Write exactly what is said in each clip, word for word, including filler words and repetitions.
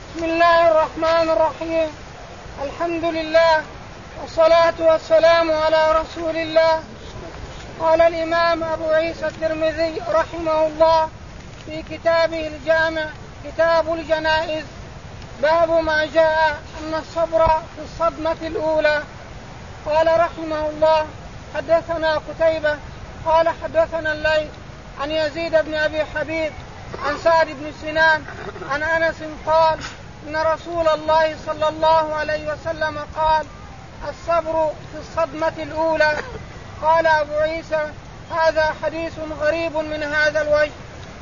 بسم الله الرحمن الرحيم. الحمد لله والصلاة والسلام على رسول الله. قال الإمام أبو عيسى الترمذي رحمه الله في كتابه الجامع كتاب الجنائز باب ما جاء أن الصبر في الصدمة الأولى. قال رحمه الله حدثنا قتيبة قال حدثنا الليث عن يزيد بن أبي حبيب عن سعد بن سنان عن أنس قال إن رسول الله صلى الله عليه وسلم قال الصبر في الصدمة الأولى. قال أبو عيسى هذا حديث غريب من هذا الوجه.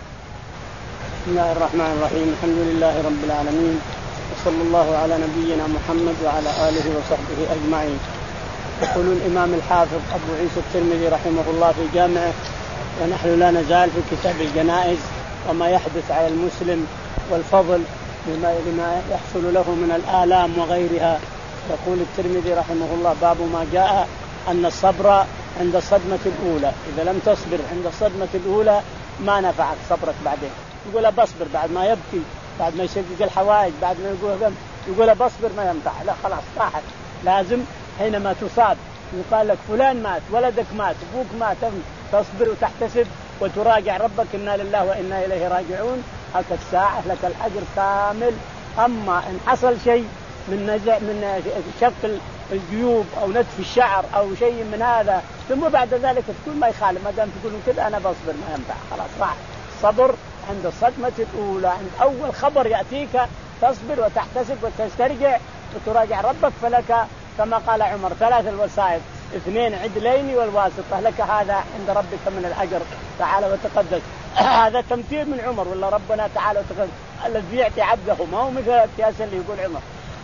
بسم الله الرحمن الرحيم. الحمد لله رب العالمين وصلى الله على نبينا محمد وعلى آله وصحبه أجمعين. يقول الإمام الحافظ أبو عيسى الترمذي رحمه الله في جامعه ونحن لا نزال في كتاب الجنائز وما يحدث على المسلم والفضل لما يحصل له من الآلام وغيرها. يقول الترمذي رحمه الله باب ما جاء أن الصبر عند الصدمة الأولى. إذا لم تصبر عند الصدمة الأولى ما نفعك صبرك بعدين. يقول بصبر بعد ما يبكي بعد ما يشقق الحوائج بعد ما يقول يقول بصبر ما ينفع. لا خلاص راحت. لازم حينما تصاب يقال لك فلان مات ولدك مات أبوك مات تصبر وتحتسب وتراجع ربك إنا لله وإنا إليه راجعون. هك الساعة لك الأجر كامل. أما إن حصل شيء من نزع من شق الجيوب أو نتف الشعر أو شيء من هذا ثم بعد ذلك تكون ما يخالف ما دام تقولون كذا أنا بصبر ما ينفع خلاص راح. صبر عند الصدمة الأولى عند أول خبر يأتيك تصبر وتحتسب وتسترجع وتراجع ربك. فلك كما قال عمر ثلاث الوسائط اثنين عدلين والواسطة لك هذا عند ربك من الأجر تعالى وتقدس. هذا تمثيل من عمر ولا ربنا تعالى وتقدس الذي يعطي عبده ما هو مثل القياس اللي يقول عمر.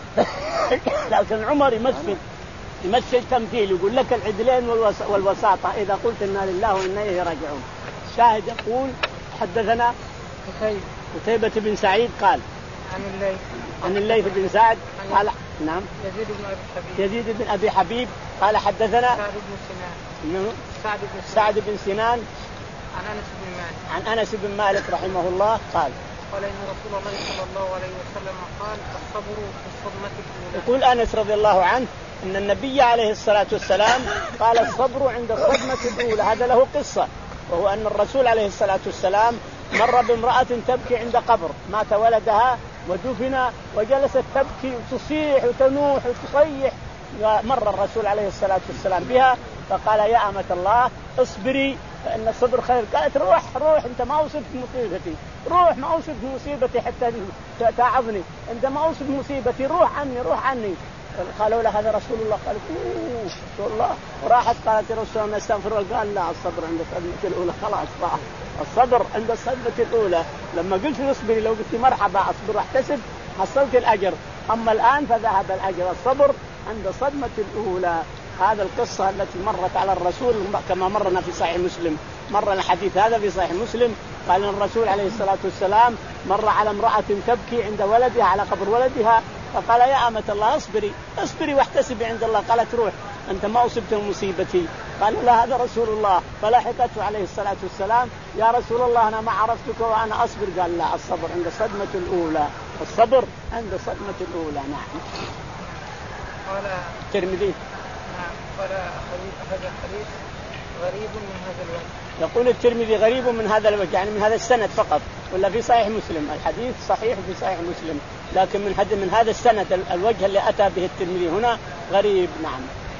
لكن عمر يمثل يمثل تمثيل يقول لك العدلين والوساطة إذا قلت إنا لله وإنا إليه راجعون. شاهد يقول حدثنا قتيبة بن سعيد قال عن الليث عن الليث بن سعد قال نعم يزيد بن أبي حبيب يزيد بن أبي حبيب قال حدثنا سعد بن سنان سعد بن سنان, سعد بن سنان عن أنس بن مالك عن أنس بن مالك رحمه الله قال قال إن رسول الله صلى الله عليه وسلم قال الصبر في الصدمة الأولى. يقول أنس رضي الله عنه أن النبي عليه الصلاة والسلام قال الصبر عند الصدمة الأولى. هذا له قصة وهو أن الرسول عليه الصلاة والسلام مر بامرأة تبكي عند قبر مات ولدها ودفن وجلست تبكي وتصيح وتنوح وتصيح. مر الرسول عليه الصلاة والسلام بها فقال يا أمة الله اصبري فإن الصبر خير. قالت روح روح أنت ما أوصلت مصيبتي روح ما أوصلت مصيبتي حتى تعظني أنت ما أوصلت مصيبتي روح عني روح عني. قالوا له هذا رسول الله. قالت اوه رسول الله. وراحت قالت رسول الله استغفر الله. قال لا الصبر عند الصدمة الأولى خلاص راح. الصبر عند الصدمة الأولى لما قلت اصبري لو قلت مرحبا اصبر واحتسب حصلت الأجر. أما الآن فذهب الأجر. الصبر عند الصدمة الأولى. هذا القصة التي مرت على الرسول كما مرنا في صحيح مسلم. مر الحديث هذا في صحيح مسلم قال الرسول عليه الصلاة والسلام مر على امرأة تبكي عند ولدها على قبر ولدها فقال يا أمة الله اصبري اصبري واحتسبي عند الله. قالت روح أنت ما أصبت مصيبتي. قال لا هذا رسول الله. فلاحقته عليه الصلاة والسلام يا رسول الله أنا ما عرفتك وأنا أصبر. قال لا الصبر عند الصدمة الأولى. الصبر عند الصدمة الأولى. نعم. قال الترمذي نعم قال هذا الحديث غريب من هذا الوجه. يقول الترمذي غريب من هذا الوجه يعني من هذا السند فقط ولا في صحيح مسلم. الحديث صحيح في صحيح مسلم لكن من هذا من هذا السند الوجه اللي أتى به الترمذي هنا غريب. نعم.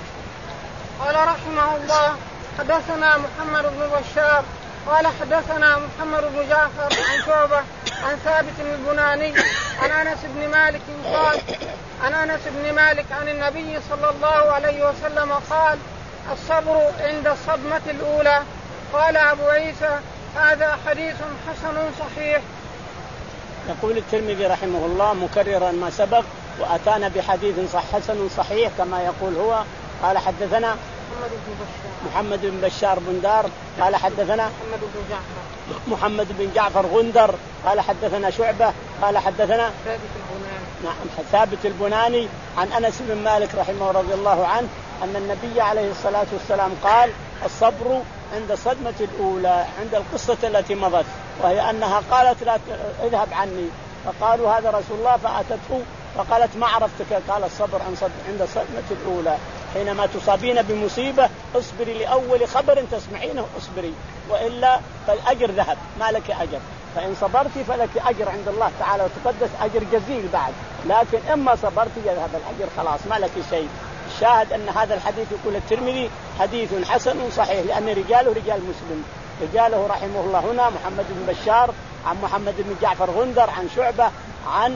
قال رحمه الله حدثنا محمد بن بشار قال حدثنا محمد بن جعفر عن شعبة عن ثابت البناني عن أنس بن مالك قال عن أنس بن مالك عن النبي صلى الله عليه وسلم قال الصبر عند الصدمة الأولى. قال أبو عيسى هذا حديث حسن صحيح. يقول الترمذي رحمه الله مكررا ما سبق وأتانا بحديث صح حسن صحيح كما يقول هو. قال حدثنا محمد بن بشار بندار قال حدثنا محمد بن جعفر محمد بن جعفر غندر قال حدثنا شعبة قال حدثنا ثابت البناني نعم ثابت البناني عن أنس بن مالك رحمه رضي الله عنه أن النبي عليه الصلاة والسلام قال الصبر عند الصدمة الأولى عند القصة التي مضت وهي أنها قالت لا اذهب عني فقالوا هذا رسول الله، فأتته فقالت ما عرفتك، قال الصبر عند الصدمة الأولى. حينما تصابين بمصيبة اصبري لأول خبر تسمعينه اصبري، وإلا فالأجر ذهب، ما لك أجر. فإن صبرتي فلك أجر عند الله تعالى وتقدس، أجر جزيل بعد. لكن إما صبرتي يذهب الأجر، خلاص ما لك شيء. الشاهد أن هذا الحديث يقول الترمذي حديث حسن صحيح، لأن رجاله رجال مسلم. رجاله رحمه الله هنا محمد بن بشار عن محمد بن جعفر غندر عن شعبة عن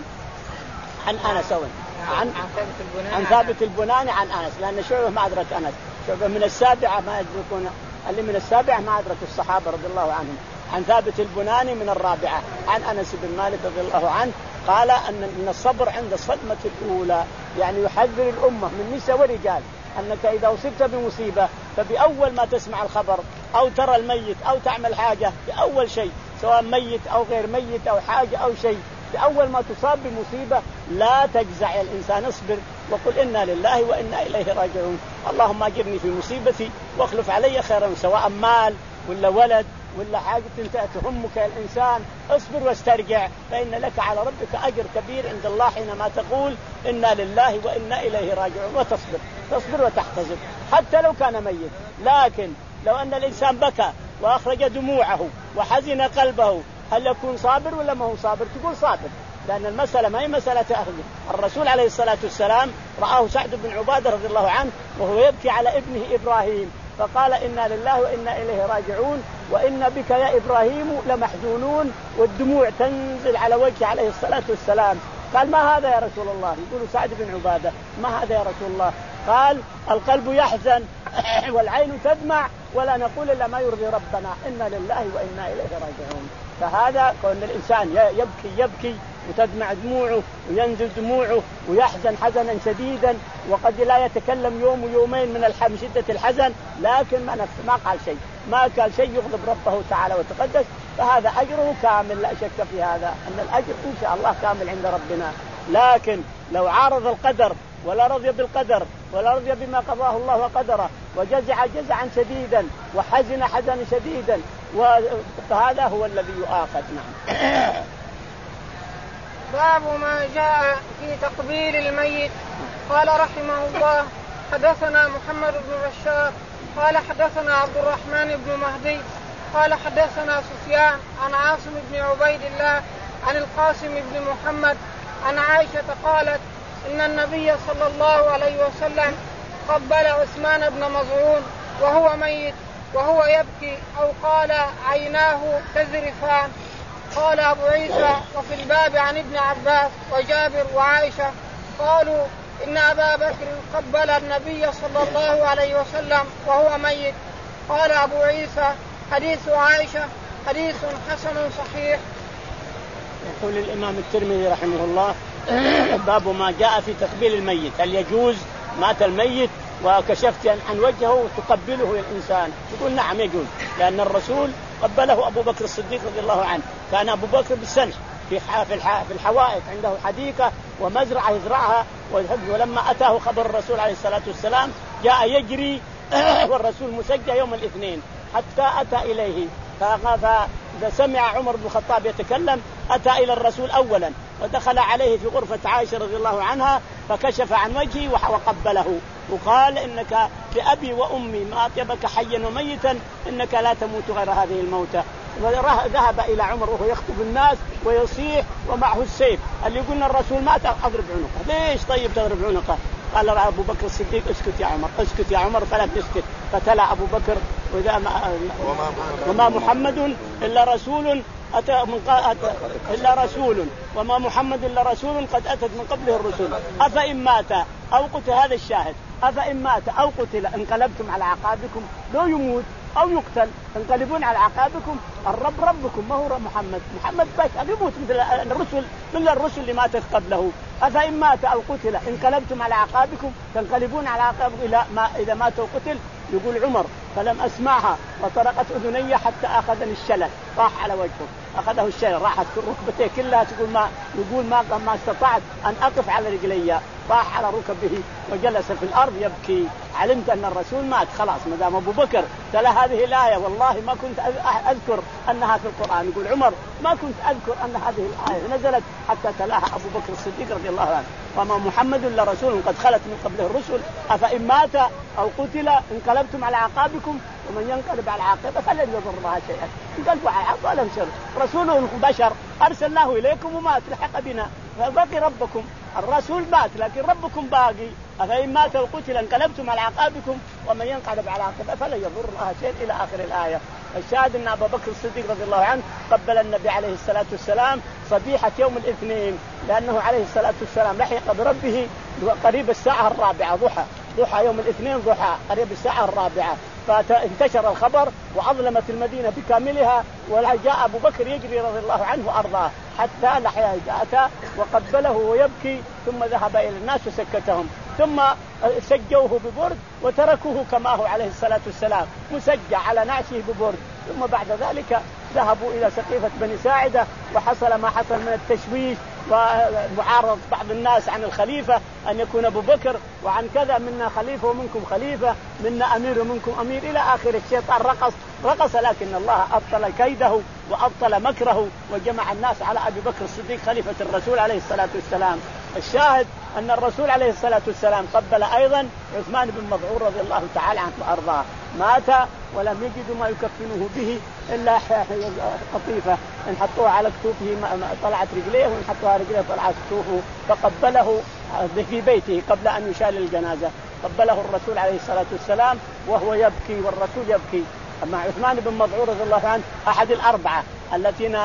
عن أنس عن عن ثابت البناني عن أنس، لأن شعبة ما أدرك أنس، شعبة من السابعة ما يدركون، اللي من السابعة ما أدرك الصحابة رضي الله عنهم. عن ثابت البناني من الرابعة عن أنس بن مالك رضي الله عنه قال أن من الصبر عند الصدمة الأولى، يعني يحذر الأمة من نساء ورجال أنك إذا أصبت بمصيبة فبأول ما تسمع الخبر أو ترى الميت أو تعمل حاجة، بأول شيء سواء ميت أو غير ميت أو حاجة أو شيء، بأول ما تصاب بمصيبة لا تجزع الإنسان، اصبر وقل إنا لله وإنا إليه راجعون. اللهم أجرني في مصيبتي واخلف علي خيرا، سواء مال ولا ولد ولا حاجة تهمك الإنسان، اصبر واسترجع، فإن لك على ربك أجر كبير عند الله حينما تقول إنا لله وإنا إليه راجعون، وتصبر تصبر وتحتسب حتى لو كان ميت. لكن لو أن الإنسان بكى وأخرج دموعه وحزن قلبه، هل يكون صابر ولا ما هو صابر؟ تقول صابر، لأن المسألة ما هي مسألة أخذ. الرسول عليه الصلاة والسلام رآه سعد بن عبادة رضي الله عنه وهو يبكي على ابنه إبراهيم، فقال إنا لله وإنا إليه راجعون، وإن بك يا إبراهيم لمحزونون، والدموع تنزل على وجهه عليه الصلاة والسلام. قال ما هذا يا رسول الله؟ يقول سعد بن عبادة ما هذا يا رسول الله؟ قال القلب يحزن والعين تدمع ولا نقول إلا ما يرضي ربنا، إنا لله وإنا إليه راجعون. فهذا كون الإنسان يبكي يبكي وتدمع دموعه وينزل دموعه ويحزن حزنا شديدا، وقد لا يتكلم يوم ويومين من الحزن شدة الحزن، لكن ما نفسه ما قال شيء، ما قال شيء يغضب ربه تعالى وتقدس، فهذا أجره كامل لا شك في هذا، أن الأجر إن شاء الله كامل عند ربنا. لكن لو عارض القدر ولا رضي بالقدر ولا رضي بما قضاه الله وقدره وجزع جزعا شديدا وحزن حزنا شديدا، فهذا هو الذي يؤاخذ. نعم. باب ما جاء في تقبيل الميت. قال رحمه الله حدثنا محمد بن بشار قال حدثنا عبد الرحمن بن مهدي قال حدثنا سفيان عن عاصم بن عبيد الله عن القاسم بن محمد عن عائشة قالت إن النبي صلى الله عليه وسلم قبل عثمان بن مظعون وهو ميت وهو يبكي، أو قال عيناه تذرفان. قال أبو عيسى وفي الباب عن ابن عباس وجابر وعائشة قالوا إن أبا بكر قبل النبي صلى الله عليه وسلم وهو ميت. قال أبو عيسى حديث عائشة حديث حسن صحيح. يقول الإمام الترمذي رحمه الله باب ما جاء في تقبيل الميت، هل يجوز مات الميت وكشفت عن وجهه تقبله الإنسان؟ يقول نعم يجوز، لأن الرسول قبله أبو بكر الصديق رضي الله عنه. كان أبو بكر بالسنح في في الحوائط، عنده حديقة ومزرعة يزرعها، ولما أتاه خبر الرسول عليه الصلاة والسلام جاء يجري والرسول مسجى يوم الاثنين حتى أتى إليه، فإذا سمع عمر بن الخطاب يتكلم أتى إلى الرسول أولا ودخل عليه في غرفة عائشة رضي الله عنها فكشف عن وجهه وقبله وقال إنك بأبي وأمي ما أطيبك حيا وميتا، إنك لا تموت غير هذه الموتى. ذهب إلى عمر وهو يخطب الناس ويصيح ومعه السيف، اللي يقولنا الرسول مات أضرب عنقه. ليش طيب تضرب عنقه؟ قال أبو بكر الصديق اسكت يا عمر اسكت يا عمر فلا تسكت. فتلا أبو بكر وإذا ما وما محمد إلا رسول أتى من أتى إلا رسول وما محمد إلا رسول قد أتت من قبله الرسل أفإن مات أو قتل. هذا الشاهد، أفإن مات أو قتل انقلبتم على عقابكم، لو يموت أو يقتل تنقلبون على عقابكم. الرب ربكم ما هو محمد، محمد بشر يموت مثل الرسل مثل الرسل اللي ماتت قبله. أفإن مات أو قتل انقلبتم على عقابكم تنقلبون على عقابكم إلى ما إذا مات أو قتل. يقول عمر فلم أسمعها وطرقت أذني حتى أخذني الشلل، راح على وجهه أخذه الشلل، راحت ركبتيه كلها تقول ما يقول ما ما استطعت أن أقف على رجلي، راح على ركبه وجلس في الأرض يبكي. علمت أن الرسول مات خلاص. ما دام أبو بكر تلا هذه الآية والله ما كنت أذكر أنها في القرآن. يقول عمر ما كنت أذكر أن هذه الآية نزلت حتى تلاها أبو بكر الصديق رضي الله عنه. وما محمد إلا رسول قد خلت من قبله الرسل أفإن مات أو قتل انقلبتم على عقابكم ومن ينقلب على عقبه فلن يضر الله شيئا. انقلبوا على عقبه لم شر، رسول بشر أرسلناه إليكم ومات لحق بنا، فبقي ربكم. الرسول مات لكن ربكم باقي. أفإن مات أو قتل انقلبتم على عقابكم ومن ينقلب على عقبه فلن يضر الله شيئا إلى آخر الآية. الشاهد أن أبا بكر الصديق رضي الله عنه قبل النبي عليه الصلاة والسلام صبيحة يوم الاثنين، لأنه عليه الصلاة والسلام لحق بربه قريب الساعة الرابعة ضحى، ضحى يوم الاثنين ضحى قريب الساعة الرابعة، فانتشر الخبر وأظلمت المدينة بكاملها. وجاء أبو بكر يجري رضي الله عنه وأرضاه حتى لحياه أتى وقبله ويبكي، ثم ذهب إلى الناس وسكتهم، ثم سجوه ببرد وتركوه كما هو عليه الصلاة والسلام مسجع على نعشه ببرد. ثم بعد ذلك ذهبوا إلى سقيفة بني ساعدة وحصل ما حصل من التشويش ومعارضة بعض الناس عن الخليفة أن يكون أبو بكر، وعن كذا منا خليفة ومنكم خليفة، منا أمير ومنكم أمير إلى آخر. الشيطان رقص رقص لكن الله أبطل كيده وأبطل مكره وجمع الناس على أبي بكر الصديق خليفة الرسول عليه الصلاة والسلام. الشاهد أن الرسول عليه الصلاة والسلام قبل أيضا عثمان بن مظعون رضي الله تعالى عنه وأرضاه، مات ولم يجدوا ما يكفنه به إلا قطيفة إن حطوها على كتوفه طلعت رجليه وإن حطوها رجليه طلعت كتوفه، فقبله في بيته قبل أن يشال الجنازة. قبله الرسول عليه الصلاة والسلام وهو يبكي والرسول يبكي. أما عثمان بن مظعون رضي الله عنه أحد الأربعة الذين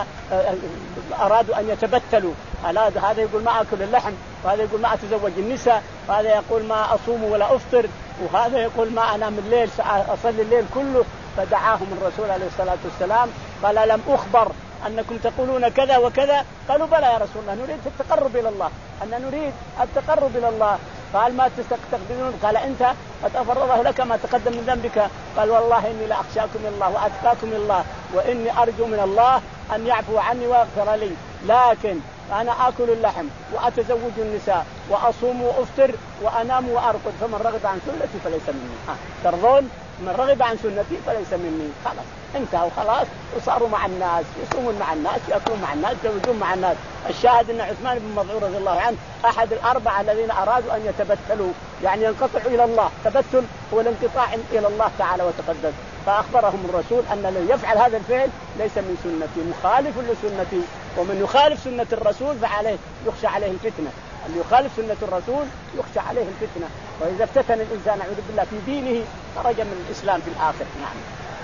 أرادوا أن يتبتلوا، هذا يقول ما أكل اللحم، وهذا يقول ما أتزوج النساء، وهذا يقول ما أصوم ولا أفطر، وهذا يقول ما أنام الليل أصلي الليل كله. فدعاهم الرسول عليه الصلاة والسلام قال لم أخبر أنكم تقولون كذا وكذا؟ قالوا بلى يا رسول الله نريد التقرب إلى الله، أن نريد التقرب إلى الله. قال ما تستقبلون؟ قال أنت قد أغفر الله لك ما تقدم من ذنبك. قال والله إني لأخشاكم الله وأتقاكم الله وإني أرجو من الله أن يعفو عني ويغفر لي، لكن أنا آكل اللحم وأتزوج النساء وأصوم وأفطر وأنام وأرقد، فمن رغب عن سنتي فليس مني. آه. ترضون؟ من رغب عن سنتي فليس مني. خلاص انتهوا خلاص وصاروا مع الناس، يصومون مع الناس، يأكلون مع الناس، يتزوجون مع الناس. الشاهد أن عثمان بن مظعون رضي الله عنه أحد الأربعة الذين أرادوا أن يتبتلوا، يعني ينقطعوا إلى الله. تبتل هو الانقطاع إلى الله تعالى وتقدس. فأخبرهم الرسول أن الذي يفعل هذا الفعل ليس من سنتي، مخالف لسنتي، ومن يخالف سنة الرسول فعليه يخشى عليه الفتنة. اللي يخالف سنة الرسول يخشى عليه الفتنة، وإذا افتتن الإنسان أعوذ بالله في دينه خرج من الإسلام في الآخر. نعم.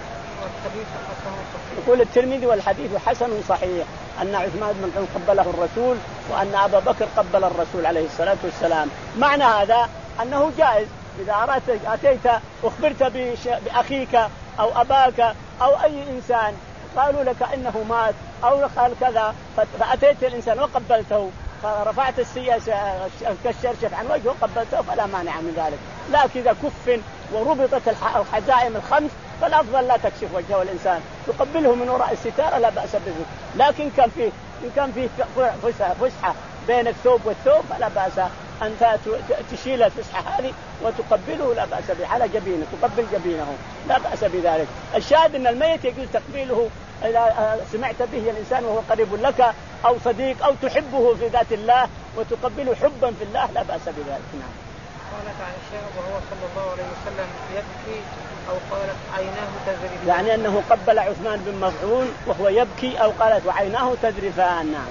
يقول الترمذي والحديث حسن صحيح أن عثمان بن مظعون قبله الرسول وأن أبا بكر قبل الرسول عليه الصلاة والسلام. معنى هذا أنه جائز إذا أردت أتيت أخبرت بأخيك أو أباك أو أي إنسان قالوا لك إنه مات أو قال كذا فأتيت الإنسان وقبلته رفعت السياسة كالشرشف عن وجهه وقبلته فلا مانع من ذلك. لكن إذا كف وربطت الحزائم الخمس فالأفضل لا تكشف وجهه الإنسان، تقبله من وراء الستارة لا بأس به. لكن كان فيه إن كان فيه فسحة بين الثوب والثوب فلا بأس أن تشيل الفسحة هذه وتقبله لا بأس به على جبينه، تقبل جبينه لا بأس بذلك. الشاهد أن الميت يجوز تقبيله إذا سمعت به الإنسان وهو قريب لك أو صديق أو تحبه في ذات الله وتقبله حبا في الله لا بأس بذلك. نعم. قالت عائشة وهو صلى الله عليه وسلم يبكي أو قالت عيناه تذرفان، يعني أنه قبل عثمان بن مظعون وهو يبكي أو قالت وعيناه تذرفان. نعم.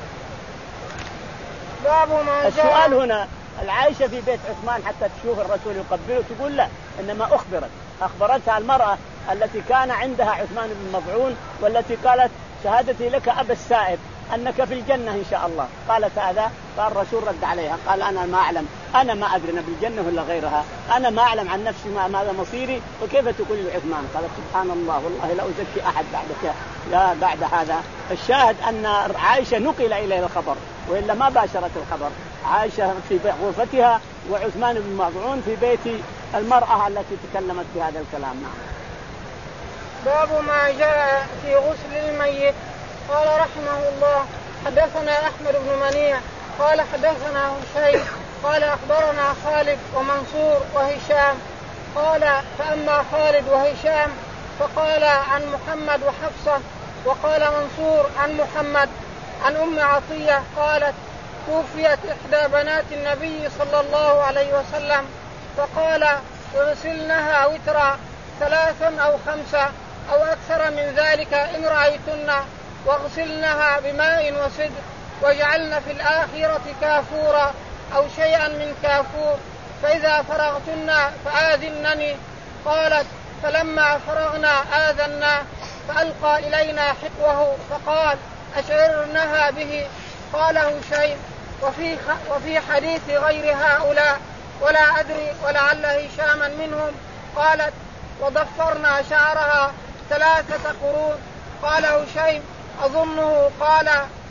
باب ما السؤال هنا العائشة في بيت عثمان حتى تشوف الرسول يقبله تقول لا، إنما أخبرت أخبرتها المرأة التي كان عندها عثمان بن مظعون والتي قالت شهادتي لك أبا السائب أنك في الجنة إن شاء الله. قالت هذا فالرسول رد عليها قال أنا ما أعلم، أنا ما أدري بالجنة ولا غيرها، أنا ما أعلم عن نفسي ما ماذا مصيري وكيف تقول لعثمان. قالت سبحان الله والله لا أزكي أحد بعدك لا بعد هذا. الشاهد أن عائشة نقل إليها الخبر وإلا ما باشرت الخبر. عائشة في غرفتها وعثمان بن مظعون في بيت المرأة التي تكلمت بهذا الكلام. نعم. باب ما جاء في غسل الميت. قال رحمه الله حدثنا أحمد بن منيع قال حدثنا هشيم قال أخبرنا خالد ومنصور وهشام قال فأما خالد وهشام فقال عن محمد وحفصة وقال منصور عن محمد عن أم عطية قالت توفيت إحدى بنات النبي صلى الله عليه وسلم فقال اغسلنها وترا ثلاثا أو خمسة أو أكثر من ذلك إن رأيتن واغسلنها بماء وسدر واجعلن في الآخرة كافورا أو شيئا من كافور فإذا فرغتن فآذنني. قالت فلما فرغنا آذنا فألقى إلينا حقوه فقال أشعرنها به. قال هشيم وفي, وفي حديث غير هؤلاء ولا أدري ولعل هشاما منهم. قالت وضفرنا شعرها ثلاثة قرون. قال هشيم أظنه قال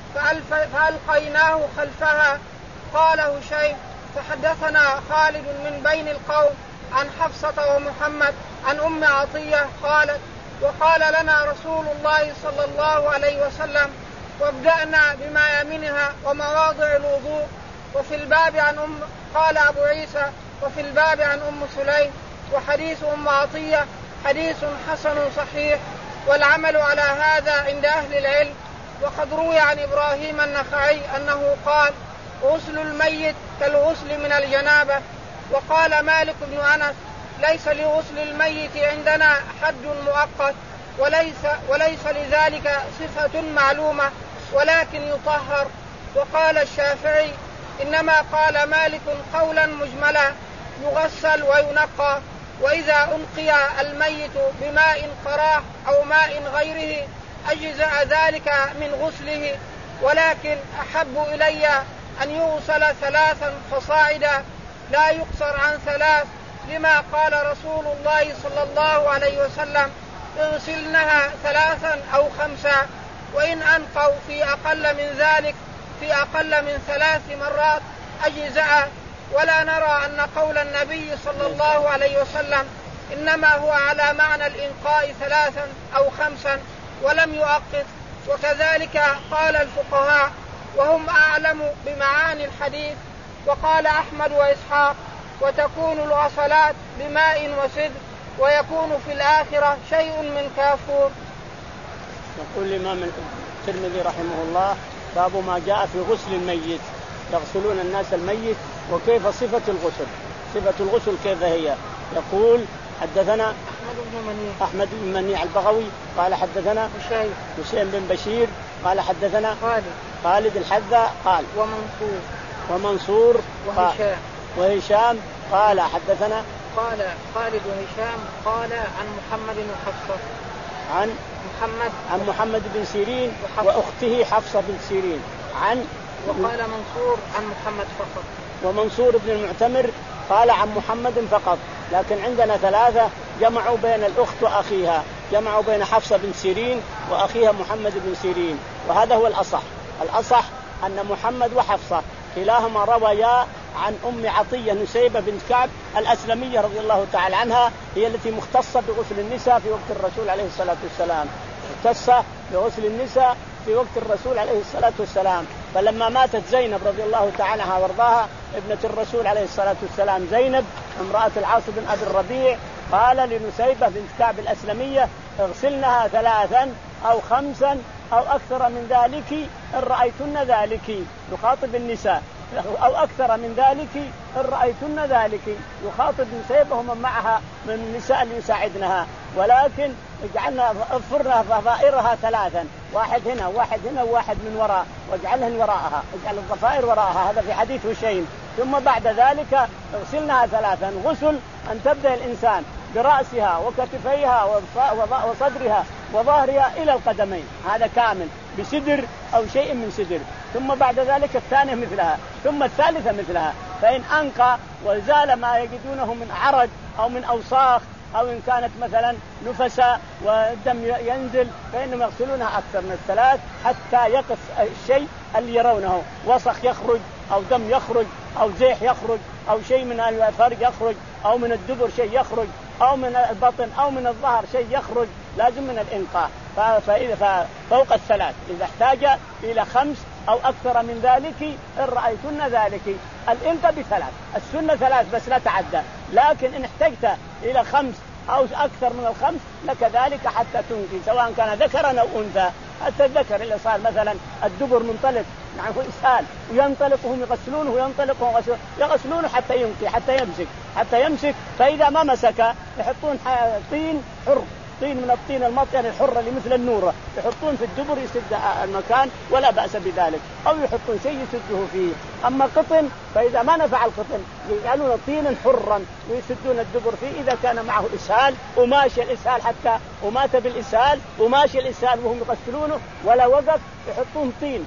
فألقيناه خلفها. قال هشيم فحدثنا خالد من بين القوم عن حفصة ومحمد عن أم عطية قالت وقال لنا رسول الله صلى الله عليه وسلم وابدأنا بما يمنها ومواضع الوضوء. وفي الباب عن أم قال أبو عيسى وفي الباب عن أم سليم. وحديث أم عطية حديث حسن صحيح والعمل على هذا عند أهل العلم. وقد روي عن إبراهيم النخعي أنه قال غسل الميت كالغسل من الجنابة. وقال مالك بن أنس ليس لغسل الميت عندنا حد مؤقت وليس, وليس لذلك صفة معلومة ولكن يطهر. وقال الشافعي إنما قال مالك قولا مجملا يغسل وينقى وإذا أنقي الميت بماء قراح أو ماء غيره أجزأ ذلك من غسله ولكن أحب إلي أن يغسل ثلاثا فصاعدا لا يقصر عن ثلاث لما قال رسول الله صلى الله عليه وسلم اغسلنها ثلاثا أو خمسا وإن أنقوا في أقل من ذلك في أقل من ثلاث مرات أجزاء. ولا نرى أن قول النبي صلى الله عليه وسلم إنما هو على معنى الإنقاء ثلاثا أو خمسا ولم يؤقت. وكذلك قال الفقهاء وهم أعلم بمعاني الحديث. وقال أحمد وإسحاق وتكون الغسلات بماء وسدر ويكون في الآخرة شيء من كافور. يقول الإمام الترمذي رحمه الله باب ما جاء في غسل الميت يغسلون الناس الميت وكيف صفة الغسل صفة الغسل كيف هي. يقول حدثنا أحمد بن منيع أحمد بن منيع البغوي قال حدثنا هشيم هشيم بن بشير قال حدثنا خالد خالد الحذاء قال ومنصور ومنصور وهشام وهشام قال حدثنا قال خالد وهشام قال عن محمد وحفصة عن محمد عن محمد بن سيرين وحفصة وأخته حفصة بن سيرين عن وقال منصور عن محمد فقط. ومنصور بن المعتمر قال عن محمد فقط. لكن عندنا ثلاثة جمعوا بين الأخت وأخيها جمعوا بين حفصة بن سيرين وأخيها محمد بن سيرين وهذا هو الأصح. الأصح أن محمد وحفصة كلاهما روايا عن أم عطية نسيبة بنت كعب الأسلمية رضي الله تعالى عنها هي التي مختصة بغسل النساء في وقت الرسول عليه الصلاة والسلام مختصة بغسل النساء في وقت الرسول عليه الصلاة والسلام. فلما ماتت زينب رضي الله تعالى عنها وارضاها ابنة الرسول عليه الصلاة والسلام زينب امرأة العاص بن أبي الربيع قال لنسيبة بنت كعب الأسلمية اغسلنها ثلاثا أو خمسا أو أكثر من ذلك إن رأيتن ذلك يخاطب النساء أو أكثر من ذلك إن رأيتن ذلك يخاطب نسيبة ومن معها من النساء اللي يساعدنها ولكن اجعلنا افرنا ضفائرها ثلاثا واحد هنا واحد هنا وواحد من وراء واجعلهن وراءها اجعل الضفائر وراءها. هذا في حديث هشيم. ثم بعد ذلك اغسلنها ثلاثا غسل أن تبدأ الإنسان برأسها وكتفيها وصدرها وظهرها إلى القدمين هذا كامل بسدر أو شيء من سدر. ثم بعد ذلك الثانية مثلها ثم الثالثة مثلها. فإن أنقى وزال ما يجدونه من عرج أو من أوساخ أو إن كانت مثلا نفساء والدم ينزل فإنهم يغسلونها أكثر من الثلاث حتى يقف الشيء اللي يرونه وسخ يخرج أو دم يخرج أو زيح يخرج أو شيء من الفرج يخرج أو من الدبر شيء يخرج أو من البطن أو من الظهر شيء يخرج لازم من الإنقاء. فإذا فوق الثلاث، إذا احتاج إلى خمس أو أكثر من ذلك إن رأيتن ذلك. الإنقاء بثلاث، السنة ثلاث بس لا تعدى، لكن إن احتجت إلى خمس أو أكثر من الخمس لك ذلك حتى تنقي، سواء كان ذكرا أو أنثى. حتى الذكر اللي صار مثلا الدبر منطلق يعني هو إسهال وينطلق وهم يغسلونه وينطلق وهم يغسلونه حتى ينقي، حتى يمسك حتى يمسك فإذا ما مسك يحطون طين حر، طين من الطين المطين الحرة اللي مثل النورة، يحطون في الدبر يسد المكان ولا بأس بذلك، أو يحطون شيء يسده فيه. أما قطن فإذا ما نفع القطن يجعلون طينا حرا ويسدون الدبر فيه إذا كان معه إسهال وماشي الإسهال حتى ومات بالإسهال وماشي الإسهال وهم يغسلونه ولا وقف، يحطون طين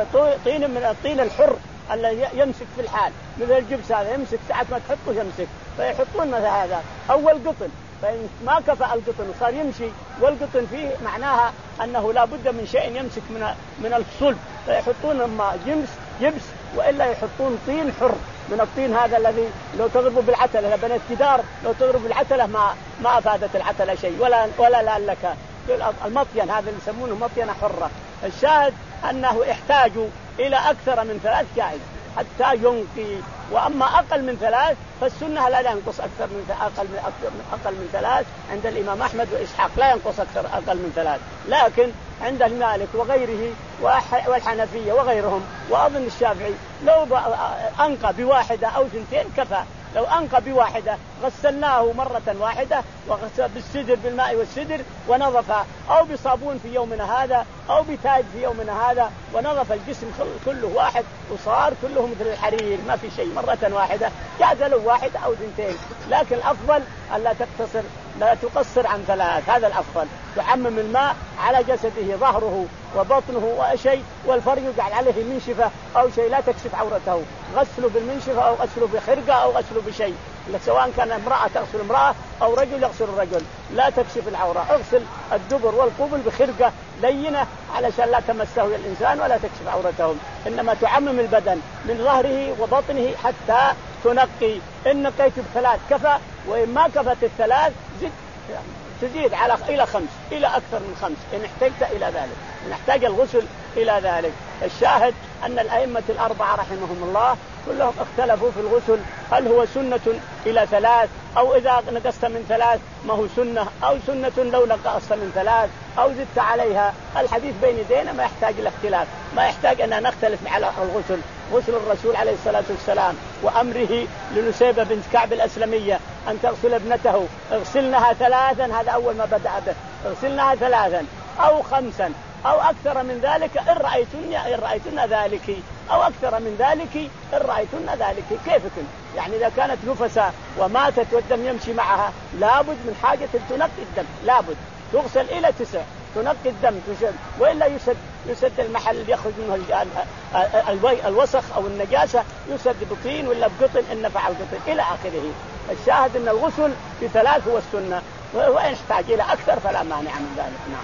طين من الطين الحر اللي يمسك في الحال مثل الجبس هذا يمسك ساعة ما تحطه يمسك، فيحطون مثل هذا. أول قطن فإن ما كفأ القطن وصار يمشي والقطن فيه معناها أنه لا بد من شيء يمسك من من الصلب، فيحطون اما جمس يبس وإلا يحطون طين حر من الطين هذا الذي لو تضرب بالعتلة بنيت جدار لو تضرب بالعتلة ما ما أفادت العتلة شيء ولا ولا لعلك المطين هذا اللي يسمونه مطينة حرة. الشاهد أنه احتاجوا إلى أكثر من ثلاث جائز حتى ينقي، وأما أقل من ثلاث فالسنة لا ينقص أكثر من أقل من أكثر من أقل من ثلاث عند الإمام أحمد وإسحاق، لا ينقص أكثر أقل من ثلاث، لكن عند المالك وغيره والحنفية وغيرهم وأظن الشافعي لو أنقى بواحدة أو ثنتين كفى. لو أنقى بواحدة غسلناه مرة واحدة وغسل بالسدر بالماء والسدر ونظف، أو بصابون في يومنا هذا أو بتاج في يومنا هذا ونظف الجسم كله واحد وصار كله مثل الحرير ما في شيء مرة واحدة، جاز له واحدة أو ثنتين، لكن الأفضل ألا تقتصر لا تقصر عن ثلاث، هذا الأفضل. تعمم الماء على جسده ظهره وبطنه وشيء والفرج يجعل عليه منشفة أو شيء لا تكشف عورته، غسله بالمنشفة أو غسله بخرقة أو غسله بشيء، سواء كان امرأة تغسل امرأة أو رجل يغسل الرجل لا تكشف العورة، اغسل الدبر والقبل بخرقة لينة علشان لا تمسه الإنسان ولا تكشف عورتهم، إنما تعمم البدن من ظهره وبطنه حتى تنقي. إن نقيت بثلاث كفى، وإن ما كفت الثلاث زد تزيد على إلى خمس إلى أكثر من خمس إن احتجت إلى ذلك، إن احتاج الغسل إلى ذلك. الشاهد أن الأئمة الأربعة رحمهم الله كلهم اختلفوا في الغسل، هل هو سنة إلى ثلاث أو إذا نقصت من ثلاث ما هو سنة أو سنة لو نقصت من ثلاث أو زدت عليها. الحديث بين يدينا ما يحتاج إلى اختلاف، ما يحتاج أن نختلف على الغسل. غسل الرسول عليه الصلاة والسلام وأمره لنسيبة بنت كعب الأسلمية أن تغسل ابنته اغسلنها ثلاثا، هذا أول ما بدأ به، اغسلنها ثلاثا أو خمسا أو أكثر من ذلك إن رأيتن إن رأيتن ذلك أو أكثر من ذلك إن رأيتن ذلك. كيفكن يعني إذا كانت نفسا وماتت والدم يمشي معها لابد من حاجة تنقي الدم، لابد تغسل إلى تسع تنقي الدم تشد، وإلا يسد يسد المحل اللي يخرج منه الوسخ أو النجاسة يسد بطين ولا بقطن إن نفع القطن إلى آخره. الشاهد أن الغسل بثلاث هو السنة، وإن احتاج إلى أكثر فلا مانع من ذلك. نعم.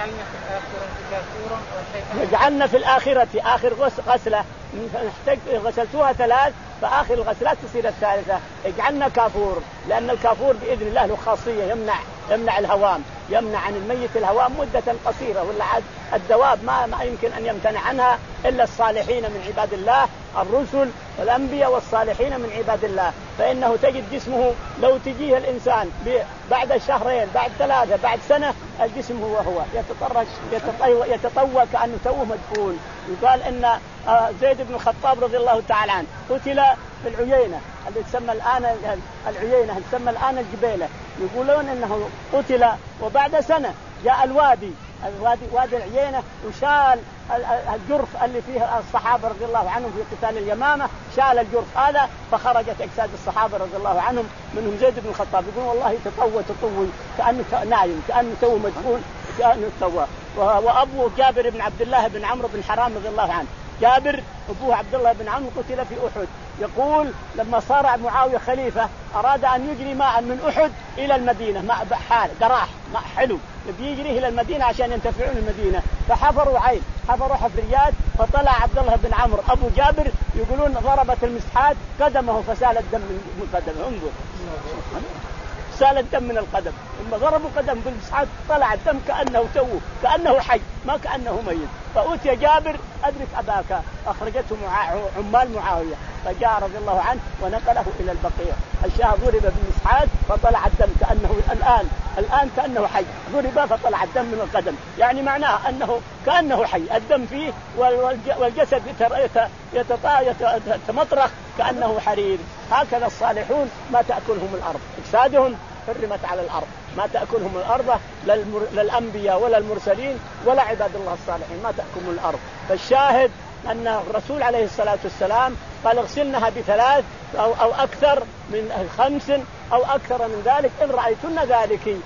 يجعلنا في الآخرة آخر غسلة نحتاج غسلتوها ثلاث فآخر الغسلات تصير الثالثة اجعلنا كافور، لأن الكافور بإذن الله له خاصية يمنع يمنع الهوام، يمنع عن الميت الهوام مدة قصيرة، ولا عاد الدواب ما ما يمكن أن يمتنع عنها إلا الصالحين من عباد الله، الرسل والأنبياء والصالحين من عباد الله. فإنه تجد جسمه لو تجيه الإنسان بعد شهرين بعد ثلاثة بعد سنة الجسم هو هو يتطرش يتطوى, يتطوى كأنه توه مدفون. يقال إن زيد بن الخطاب رضي الله تعالى عنه قتل في العيينة اللي تسمى الآن العيينة تسمى الآن الجبيلة، يقولون إنه قتل وبعد سنة جاء الوادي الوادي وادي العيينة وشال الجرف اللي فيه الصحابة رضي الله عنهم في قتال اليمامة، شال الجرف هذا فخرجت أجساد الصحابة رضي الله عنهم منهم زيد بن الخطاب. يقول والله تطوى تطوي كأنه نايم كأنه تو مدفون كأنه توى. وأبوه جابر بن عبد الله بن عمرو بن حرام رضي الله عنه، جابر أبوه عبد الله بن عمرو قتل في أحد، يقول لما صار معاوية خليفة أراد أن يجري ماء من أحد إلى المدينة ماء بحار قراح ماء حلو بيجري إلى المدينة عشان ينتفعون المدينة، فحفروا عين حفروا حفريات فطلع عبد الله بن عمرو أبو جابر يقولون ضربت المسحات قدمه فسال الدم من قدمه. انظر سال الدم من القدم، ثم ضربوا قدم بالمسحات طلع الدم كأنه توه كأنه حي ما كأنه ميت. فأتي جابر أدرك أباك، أخرجته عمال معاوية، فجاء رضي الله عنه ونقله إلى البقيع. الشاه ضرب بالمسحات فطلع الدم كأنه الآن الآن كأنه حي، ضرب فطلع الدم من القدم، يعني معناه أنه كأنه حي، الدم فيه والجسد يتمطرخ كأنه حرير. هكذا الصالحون ما تأكلهم الأرض، أجسادهم حرمت على الأرض، ما تأكلهم الأرض للأنبياء ولا المرسلين ولا عباد الله الصالحين، ما تأكلهم الأرض. فالشاهد أن الرسول عليه الصلاة والسلام قال اغسلنها بثلاث أو, أو أكثر من خمس أو أكثر من ذلك إن رأيتن ذلك،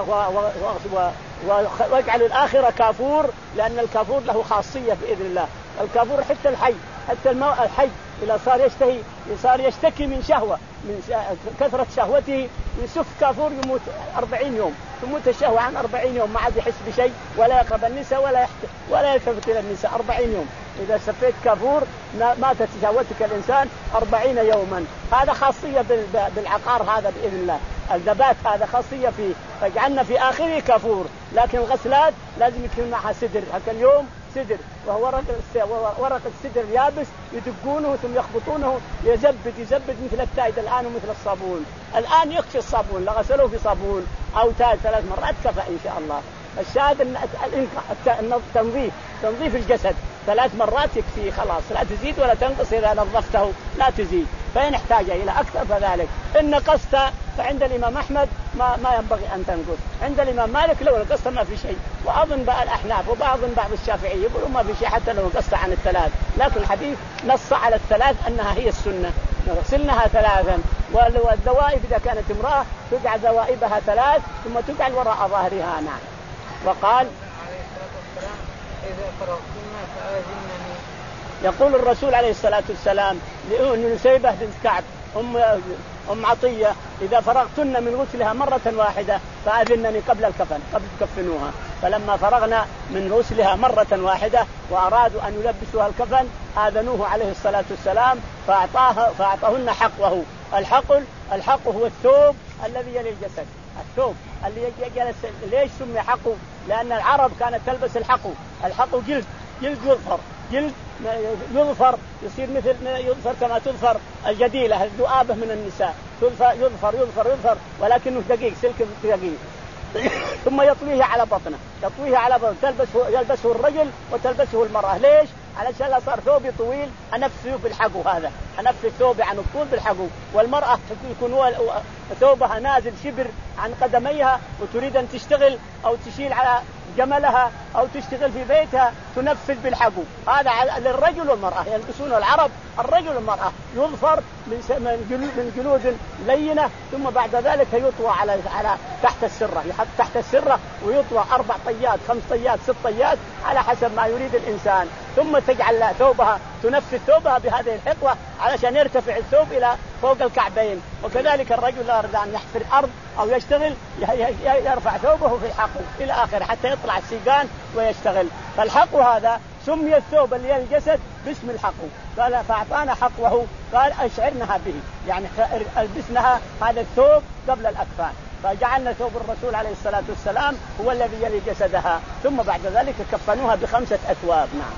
واجعل الآخرة كافور، لأن الكافور له خاصية بإذن الله. الكافور حتى الحي حتى المو... الحي إذا صار يشتهي صار يشتكي من شهوة من كثرة شهوته يسف كافور يموت أربعين يوم، تموت الشهوة عن أربعين يوم ما عاد يحس بشيء ولا يقرب النساء ولا يحت... ولا يلتفت إلى النساء أربعين يوم. إذا سفيت كافور ماتت شهوتك الإنسان أربعين يوما. هذا خاصية بالعقار هذا بإذن الله، النبات هذا خاصية فيه، فجعلنا في آخره كافور. لكن الغسلات لازم يكون معها سدر، هكا اليوم سدر وهو ورق ورق السدر اليابس يدقونه ثم يخبطونه يزبد يزبد مثل التايد الآن ومثل الصابون. الآن يكفي الصابون، لغسلوه في صابون أو تايد ثلاث مرات كفى إن شاء الله. الشاهد التنظيف تنظيف الجسد ثلاث مرات يكفي خلاص، لا تزيد ولا تنقص. إذا نظفته لا تزيد، فإن احتاج إلى أكثر فذلك. إن نقصت فعند الإمام أحمد ما, ما ينبغي أن تنقص، عند الإمام مالك لو نقصت ما في شيء، وأظن بقى الأحناف وبعض بعض الشافعي يقولوا ما في شيء حتى لو نقصت عن الثلاث. لكن الحديث نص على الثلاث أنها هي السنة، نغسلنها ثلاثا. والذوائب إذا كانت امرأة تجعل ذوائبها ثلاث ثم تجعل وراء ظهرها. نعم. وقال إذا فرغتن فآذنني. يقول الرسول عليه الصلاة والسلام لنسيبة بنت كعب أم أم عطية إذا فرغتن من غسلها مرة واحدة فآذنني قبل الكفن قبل تكفنوها. فلما فرغنا من غسلها مرة واحدة وأرادوا أن يلبسوها الكفن آذنوه عليه الصلاة والسلام فأعطاه فأعطاهن حقه. الحقل الحق هو الثوب الذي يلي الجسد، الثوب اللي يجلس. ليش سمي حقه؟ لأن العرب كانت تلبس الحقو. الحقو جلد جلد يظفر جلد يظفر يصير مثل يظفر كما تظفر الجديلة الذؤابة من النساء، يظفر يظفر يظفر يظفر ولكنه دقيق سلك دقيق. ثم يطويه على بطنه يطويه على بطنه تلبسه يلبسه الرجل وتلبسه المرأة. ليش؟ علشان لا صار ثوب طويل أنفسه بالحقو، هذا أنفس الثوب عن الطول بالحقو. والمرأة يكون ثوبها نازل شبر عن قدميها وتريد أن تشتغل أو تشيل على جملها أو تشتغل في بيتها تنفذ بالحقو. هذا للرجل والمرأة يلبسونه العرب، الرجل والمرأة يظفر من جلود لينة ثم بعد ذلك يطوى على على تحت السرة، يحط تحت السرة ويطوى أربع طيات خمس طيات ست طيات على حسب ما يريد الإنسان. ثم تجعل ثوبها تنفذ ثوبها بهذه الحقوة علشان يرتفع الثوب إلى فوق الكعبين. وكذلك الرجل لا يريد أن يحفر الأرض أو يشتغل يرفع ثوبه في الحقو إلى آخر حتى يطلع السيقان ويشتغل. فالحقو هذا سمي الثوب اللي الجسد باسم الحقو. قال فأعطانا حقوه قال أشعرنها به، يعني ألبسنها هذا الثوب قبل الأكفان. فجعلنا ثوب الرسول عليه الصلاة والسلام هو الذي يلي جسدها ثم بعد ذلك كفنوها بخمسة أثواب. نعم.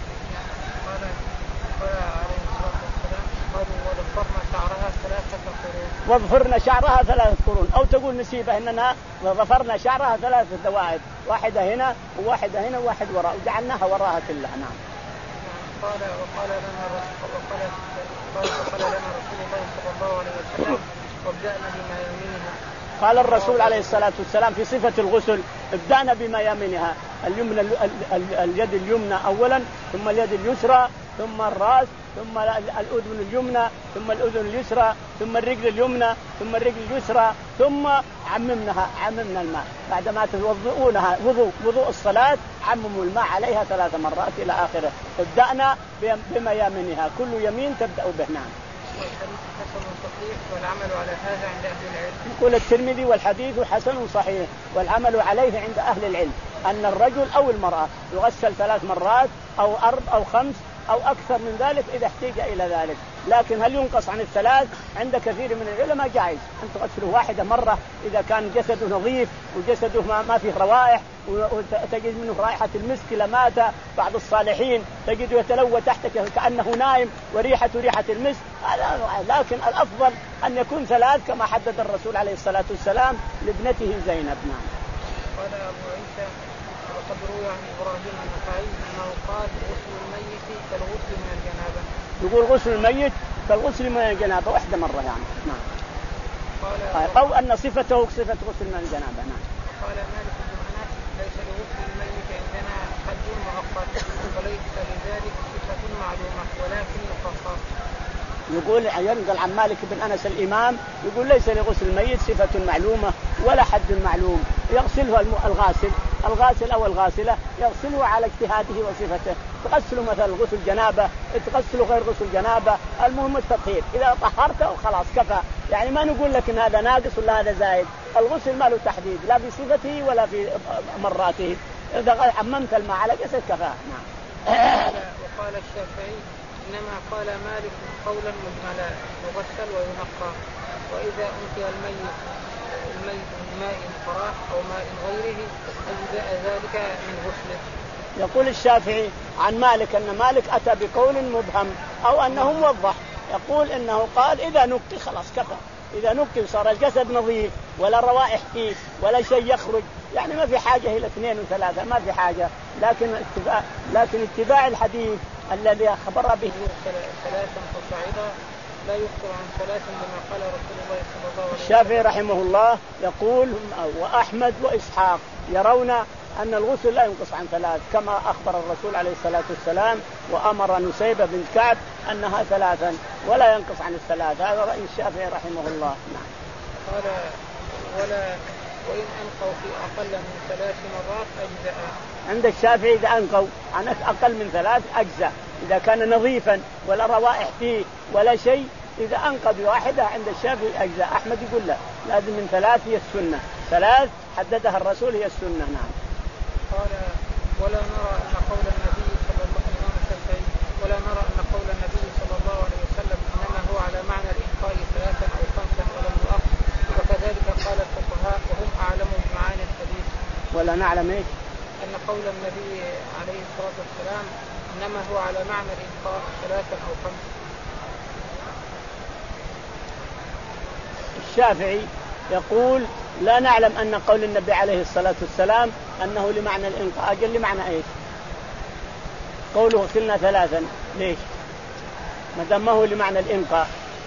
وظفرنا شعرها ثلاثة قرون أو تقول نسيبة إننا ظفرنا شعرها ثلاثة دوائب، واحدة هنا وواحدة هنا وواحد وراء وجعلناها وراءها كلها. نعم. قال وقال لنا وقال وقال لنا رسول الله صلى الله عليه وسلم وابدأنا بما يمينها. قال الرسول عليه الصلاة والسلام في صفة الغسل ابدأنا بما يمينها، اليمنى اليد اليمنى أولا ثم اليد اليسرى ثم الرأس ثم الأذن اليمنى ثم الأذن اليسرى ثم الرجل اليمنى ثم الرجل اليسرى ثم عممناها عممنا الماء بعدما توضؤونها وضوء وضوء الصلاة عمموا الماء عليها ثلاث مرات إلى آخره. ابدأنا بما يمينها كل يمين تبدأ به. نعم. والعمل على هذا عند أهل العلم. يقول الترمذي والحديث حسن صحيح والعمل عليه عند أهل العلم أن الرجل أو المرأة يغسل ثلاث مرات أو أربع أو خمس أو أكثر من ذلك إذا احتاج إلى ذلك. لكن هل ينقص عن الثلاث؟ عند كثير من العلماء جائز أن تغسله واحدة مرة إذا كان جسده نظيف وجسده ما فيه روائح، وتجد منه رائحة المسك لمات بعض الصالحين تجده يتلوى تحتك كأنه نائم وريحة ريحة المسك. لكن الأفضل أن يكون ثلاث كما حدد الرسول عليه الصلاة والسلام لابنته زينب. نعم. قال أبو عيسى وقد روي عن إبراهيم النخعي أنه قال غسل الميت كالغسل من الجنابة. يقول غسل الميت كالغسل من الجنابة واحدة مرة يعني. نعم. قال أو أن صفته صفة غسل من الجنابة. نعم. قال مالك بن أنس ليس لغسل الميت عندنا حد مؤقت وليس لذلك صفة معلومة ولكن يخصص. يقول ينقل عن مالك بن أنس الإمام يقول ليس لغسل الميت صفة معلومة ولا حد معلوم، يغسله الغاسل الغاسل أو الغاسلة يغسله على اجتهاده وصفته. تغسله مثلا غسل جنابة، تغسله غير غسل جنابة، المهم التطهير. إذا طهرته خلاص كفى، يعني ما نقول لك إن هذا ناقص ولا هذا زايد. الغسل ما له تحديد لا في صفته ولا في مراته، إذا عممت الماء على جسد كفى. نعم. وقال الشافعي إنما قال مالك قولا مجملا يغسل وينقى، وإذا أنقي الميت الميت من ماء فراح أو ماء غيره أجزاء ذلك من غسله. يقول الشافعي عن مالك أن مالك أتى بقول مبهم أو أنه موضح، يقول إنه قال إذا نقي خلاص كفى، إذا نقي صار الجسد نظيف ولا روائح فيه ولا شيء يخرج، يعني ما في حاجة إلى اثنين وثلاثة، ما في حاجة. لكن اتباع لكن اتباع الحديث الذي أخبر به ثلاثا فصاعدا لا يخبر عن ثلاث لما قال رسول الله صلى الله عليه وسلم. الشافعي رحمه الله يقول وأحمد وإسحاق يرون أن الغسل لا ينقص عن ثلاث كما أخبر الرسول عليه الصلاة والسلام وأمر نسيبة بن كعب أنها ثلاثا ولا ينقص عن الثلاث. هذا رأي الشافعي رحمه الله. نعم. قال ولا وإن أنقوا في أقل من ثلاث مرات أجزاء. عند الشافعي إذا أنقوا عن أقل من ثلاث أجزاء، إذا كان نظيفا ولا روائح فيه ولا شيء، إذا أنقى بواحدة عند الشافعي أجزاء. أحمد يقول لا، لازم من ثلاث هي السنة، ثلاث حددها الرسول هي السنة. نعم. قال ولا نرى أن قول النبي صلى الله عليه وسلم ولا نرى أن قول النبي صلى الله عليه وسلم إنما هو على معنى الإنقاء ثلاثا أو خمسا ولم يؤخر، وكذلك قال الفقهاء وهم أعلم بمعاني الحديث. ولا نعلم إيش؟ أن قول النبي عليه الصلاة والسلام إنما هو على معنى الإنقاء ثلاثا أو خمسا. الشافعي يقول لا نعلم أن قول النبي عليه الصلاة والسلام أنه لمعنى الإنقاء، أجل لمعنى إيش؟ قوله غسلنا ثلاثا ليش؟ ما دام ما هو لمعنى الإنقاء.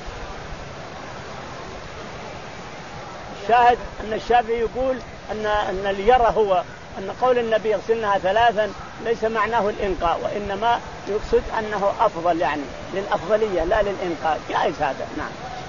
الشاهد أن الشافعي يقول أن أن اللي يرى هو أن قول النبي غسلناها ثلاثا ليس معناه الإنقاء، وإنما يقصد أنه أفضل، يعني للأفضلية لا للإنقاء. جائز هذا. نعم.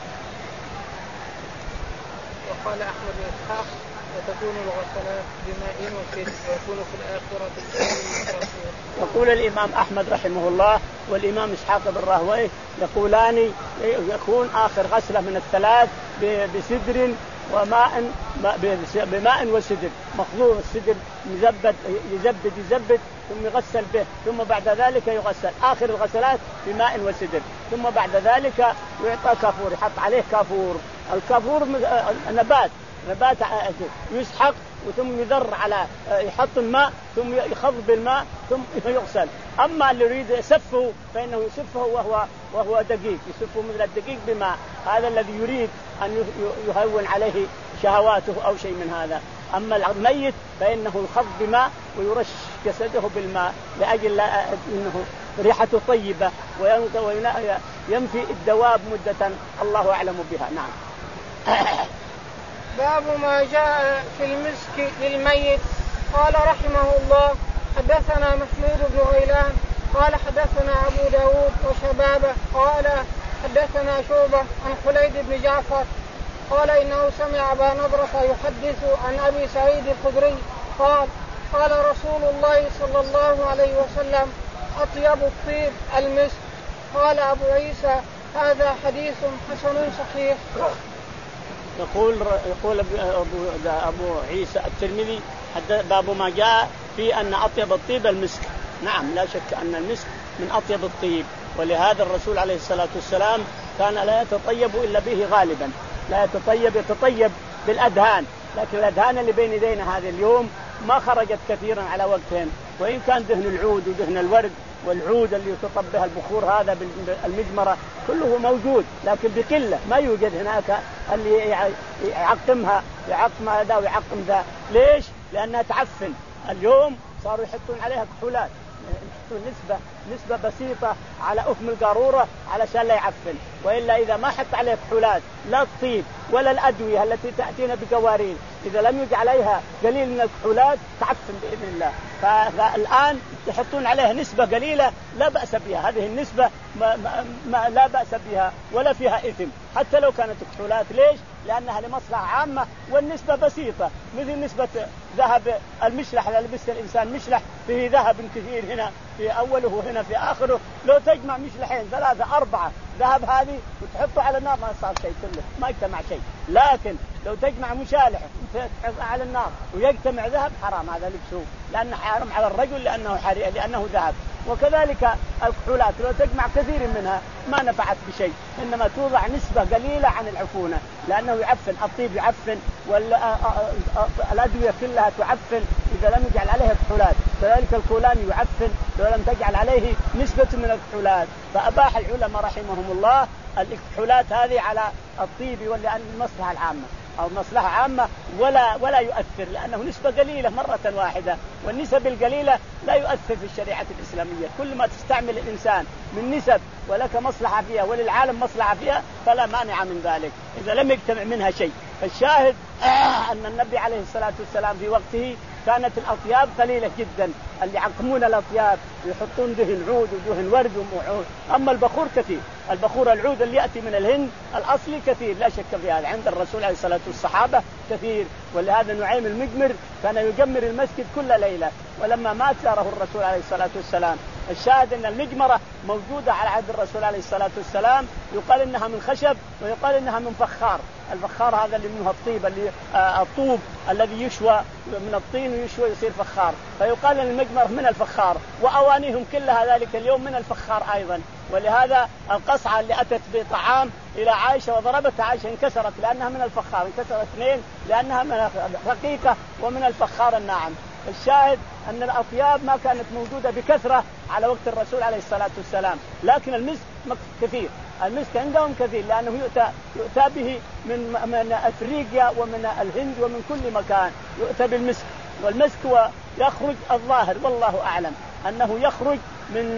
وقال أحمد وإسحاق وتكون الغسلات بماء وسد ويكون في الآخرة. يقول الإمام أحمد رحمه الله والإمام إسحاق بن راهويه يقولان يكون آخر غسلة من الثلاث بسدر وماء بماء وسدر مخضوض، السدر مزبد يزبد يزبد ثم يغسل به، ثم بعد ذلك يغسل آخر الغسلات بماء وسدر، ثم بعد ذلك يعطى كافور، يحط عليه كافور. الكافور نبات نبات يسحق وثم يذر على يحط الماء ثم يخض بالماء ثم يغسل. أما اللي يريد يسفه فإنه يسفه وهو وهو دقيق، يسفه مثل الدقيق بماء، هذا الذي يريد أن يهون عليه شهواته أو شيء من هذا. أما الميت فإنه يخض بماء ويرش جسده بالماء لأجل أنه ريحته طيبة وينفي الدواب مدة الله أعلم بها. نعم. باب ما جاء في المسك للميت. قال رحمه الله حدثنا محمود بن غيلان قال حدثنا أبو داود وشبابه قال حدثنا شعبة عن خليد بن جعفر قال إنه سمع أبا نضرة يحدث عن أبي سعيد الخدري قال قال رسول الله صلى الله عليه وسلم أطيب الطيب المسك. قال أبو عيسى هذا حديث حسن صحيح. يقول يقول أبو, أبو عيسى الترمذي باب ما جاء في أن أطيب الطيب المسك. نعم، لا شك أن المسك من أطيب الطيب. ولهذا الرسول عليه الصلاة والسلام كان لا يتطيب إلا به غالبا، لا يتطيب يتطيب بالأدهان، لكن الأدهان اللي بين يدينا هذه اليوم ما خرجت كثيرا على وقتهم، وإن كان دهن العود ودهن الورد والعود اللي يتطب بها البخور هذا بالمجمرة كله موجود، لكن بقلة، ما يوجد هناك اللي يعقمها يعقم هذا ويعقم ذا. ليش؟ لأنها تعفن. اليوم صاروا يحطون عليها كحولات، يحطون نسبة نسبة بسيطة على أفم القارورة علشان لا يعفن، وإلا إذا ما حط عليها كحولات لا الطيب ولا الأدوية التي تأتينا بقوارير، إذا لم يجعل عليها قليل من الكحولات تعفن بإذن الله. فالآن يحطون عليها نسبة قليلة لا بأس بها، هذه النسبة ما ما ما لا بأس بها ولا فيها إثم حتى لو كانت كحولات. ليش؟ لأنها لمصلحة عامة، والنسبة بسيطة، مثل نسبة ذهب المشلح، إذا لبس الإنسان مشلح فيه ذهب كثير هنا في أوله وهنا في آخره، لو تجمع مشلحين ثلاثة أربعة ذهب هذه وتحطه على النار ما صار شيء كله، ما يجتمع شيء. لكن لو تجمع مشالح وتحطه على النار ويجتمع ذهب حرام هذا لبسه، لأنه حرام على الرجل لأنه حريق لأنه ذهب. وكذلك الكحولات لو تجمع كثير منها ما نفعت بشيء، إنما توضع نسبة قليلة عن العفونة، لأنه يعفن، الطيب يعفن والأدوية كلها تعفن إذا لم يجعل عليها كحولات، كذلك الكولان يعفن لو لم تجعل عليه نسبة من الكحولات. فأباح العلماء رحمهم الله الكحولات هذه على الطيب ولأن المصلحة العامة أو مصلحة عامة ولا ولا يؤثر، لأنه نسبة قليلة مرة واحدة، والنسب القليلة لا يؤثر في الشريعة الإسلامية. كل ما تستعمل الإنسان من نسب ولك مصلحة فيها وللعالم مصلحة فيها فلا مانع من ذلك إذا لم يجتمع منها شيء. فالشاهد آه أن النبي عليه الصلاة والسلام في وقته كانت الأطياب قليلة جدا، اللي يعقمون الأطياب يحطون دهن عود ودهن ورد ومعود. أما البخور كثير، البخور العود اللي يأتي من الهند الأصلي كثير لا شك في هذا، عند الرسول عليه الصلاة والصحابة كثير. ولهذا نعيم المجمر كان يجمر المسجد كل ليلة، ولما مات زاره الرسول عليه الصلاة والسلام. الشاهد أن المجمرة موجودة على عهد الرسول عليه الصلاة والسلام، يقال إنها من خشب ويقال إنها من فخار. الفخار هذا اللي منه الطيب، اللي آه الطوب الذي يشوى من الطين ويشوى يصير فخار، فيقال أن المجمرة من الفخار، وأوانيهم كلها ذلك اليوم من الفخار أيضا. ولهذا القصعة اللي أتت بطعام إلى عائشة وضربتها عائشة انكسرت لأنها من الفخار، انكسرت اثنين لأنها من رقيقة ومن الفخار الناعم. الشاهد أن الأطياب ما كانت موجودة بكثرة على وقت الرسول عليه الصلاة والسلام، لكن المسك كثير، المسك عندهم كثير، لأنه يؤتى, يؤتى به من, من أفريقيا ومن الهند ومن كل مكان يؤتى بالمسك. والمسك هو يخرج الظاهر والله أعلم أنه يخرج من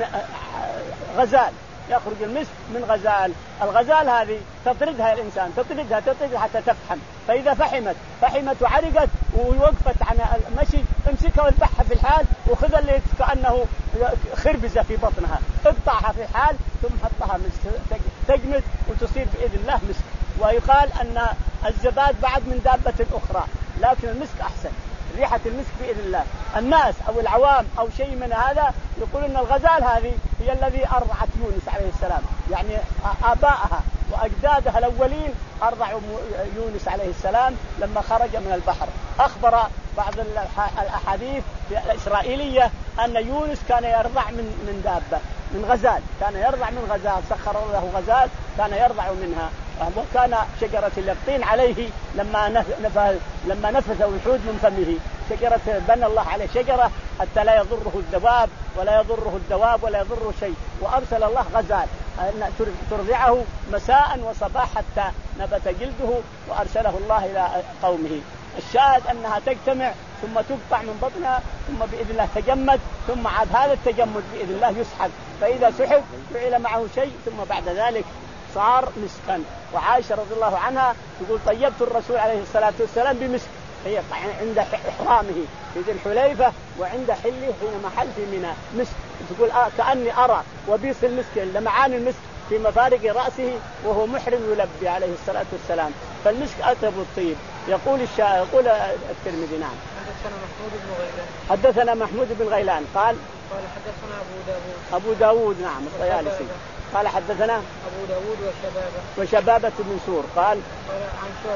غزال، يخرج المسك من غزال. الغزال هذه تطردها الإنسان، تطردها تطردها حتى تفحم، فإذا فحمت فحمت وعرقت ووقفت عن المشي امسكها واذبحها في الحال، وخذ اللي كأنه خربزة في بطنها اقطعها في الحال ثم حطها مسك تجمد وتصير بإذن الله مسك. ويقال أن الزباد بعد من دابة أخرى، لكن المسك أحسن، ريحة المسك بإذن الله. الناس أو العوام أو شيء من هذا يقول أن الغزال هذه هي الذي أرضعت يونس عليه السلام، يعني آبائها وأجدادها الأولين أرضعوا يونس عليه السلام لما خرج من البحر. أخبر بعض الأحاديث الإسرائيلية أن يونس كان يرضع من من دابة، من غزال، كان يرضع من غزال، سخر له غزال كان يرضع منها. وكان شجرة اليقطين عليه لما نفذ لما نفذ الحوت من فمه، شجرة بنى الله عليه شجرة حتى لا يضره الذباب ولا يضره الدواب ولا يضره شيء، وأرسل الله غزال أن ترضعه مساء وصباح حتى نبت جلده، وأرسله الله إلى قومه. الشاهد أنها تجتمع ثم تقطع من بطنها ثم بإذن الله تجمد، ثم عاد هذا التجمد بإذن الله يسحب، فإذا سحب فعل معه شيء ثم بعد ذلك صار مسكا. وعائشة رضي الله عنها تقول طيبت الرسول عليه الصلاة والسلام بمسك، هي عند إحرامه في ذي الحليفة وعند حله حينما حل في منى مسك، تقول آه كأني أرى وبيص المسك لمعان المسك في مفارق رأسه وهو محرم يلبي عليه الصلاة والسلام. فالمسك أطيب الطيب. يقول الشاعر يقول الترمذي نعم حدثنا محمود بن غيلان حدثنا محمود بن غيلان قال قال حدثنا أبو داود أبو داود نعم الطيالسي قال حدثنا أبو داود وشبابة وشبابة بن سور قال قال عن شعبة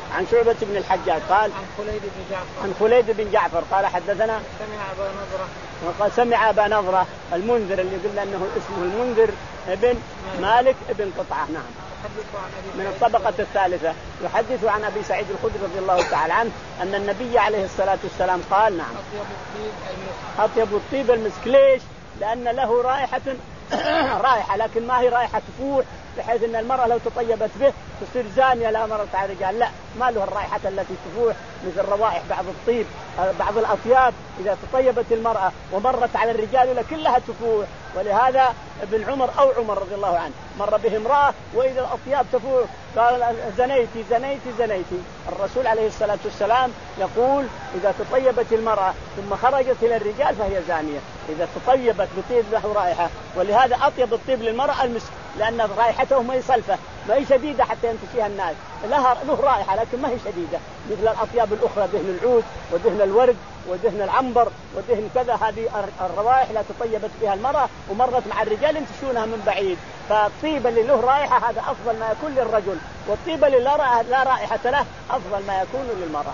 عن شعبة بن الحجاج قال عن خليد بن جعفر عن خليد بن جعفر قال حدثنا سمع أبا نضرة وقال سمع أبا نضرة المنذر اللي قلنا أنه اسمه المنذر ابن مالك ابن قطعة نعم من الطبقة الثالثة يحدث عن أبي سعيد الخدري رضي الله تعالى عنه أن النبي عليه الصلاة والسلام قال نعم أطيب الطيب المسك. ليش؟ لأن له رائحة رائحة لكن ما هي رائحة تفوح بحيث أن المرأة لو تطيبت به تصير زانية لا مرت على الرجال، لا ما له الرائحة التي تفوح مثل روائح بعض الطيب بعض الأطياب إذا تطيبت المرأة ومرت على الرجال كلها تفوح. ولهذا ابن عمر أو عمر رضي الله عنه مر به امرأة وإذا الأطياب تفوح قال زنيتي زنيتي زنيتي. الرسول عليه الصلاة والسلام يقول إذا تطيبت المرأة ثم خرجت إلى الرجال فهي زانية إذا تطيبت بطيب له رائحة. ولهذا أطيب الطيب للمرأة المسك لأن رائحته ما هي صلفة ما هي شديدة حتى ينتشيها الناس، لها له رائحة لكن ما هي شديدة مثل الأطياب الأخرى دهن العود ودهن الورد ودهن العنبر ودهن كذا. هذه الروائح لا تطيبت بها المرأة ومرت مع الرجال ينتشونها من بعيد. فالطيب اللي له رائحة هذا أفضل ما يكون للرجل والطيب اللي لا رائحة له أفضل ما يكون للمرأة.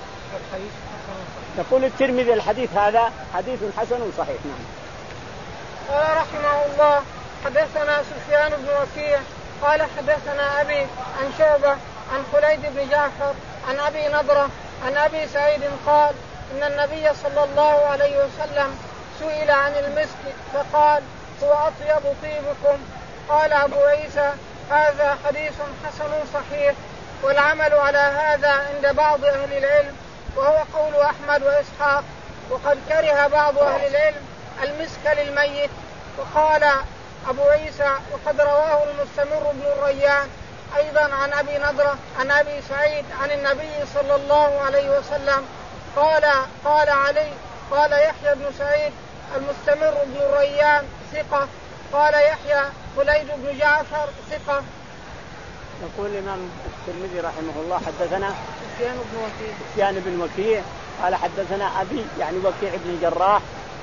يقول الترمذي الحديث هذا حديث حسن صحيح. نعم. قال رحمه الله حدثنا سفيان بن وكيع قال حدثنا أبي عن شعبة عن خليد بن جعفر عن أبي نضرة عن أبي سعيد قال إن النبي صلى الله عليه وسلم سئل عن المسك فقال هو أطيب طيبكم. قال أبو عيسى هذا حديث حسن صحيح والعمل على هذا عند بعض أهل العلم وهو قول أحمد وإسحاق وقد كره بعض أهل العلم المسك للميت. وقال أبو عيسى وقد رواه المستمر بن الريان أيضا عن أبي نضرة عن أبي سعيد عن النبي صلى الله عليه وسلم قال قال علي قال يحيى بن سعيد المستمر بن الريان ثقة قال يحيى خليد بن جعفر ثقة. يقول الإمام الترمذي رحمه الله حدثنا سفيان بن وكيع سفيان بن وكيع قال حدثنا أبي يعني وكيع بن الجراح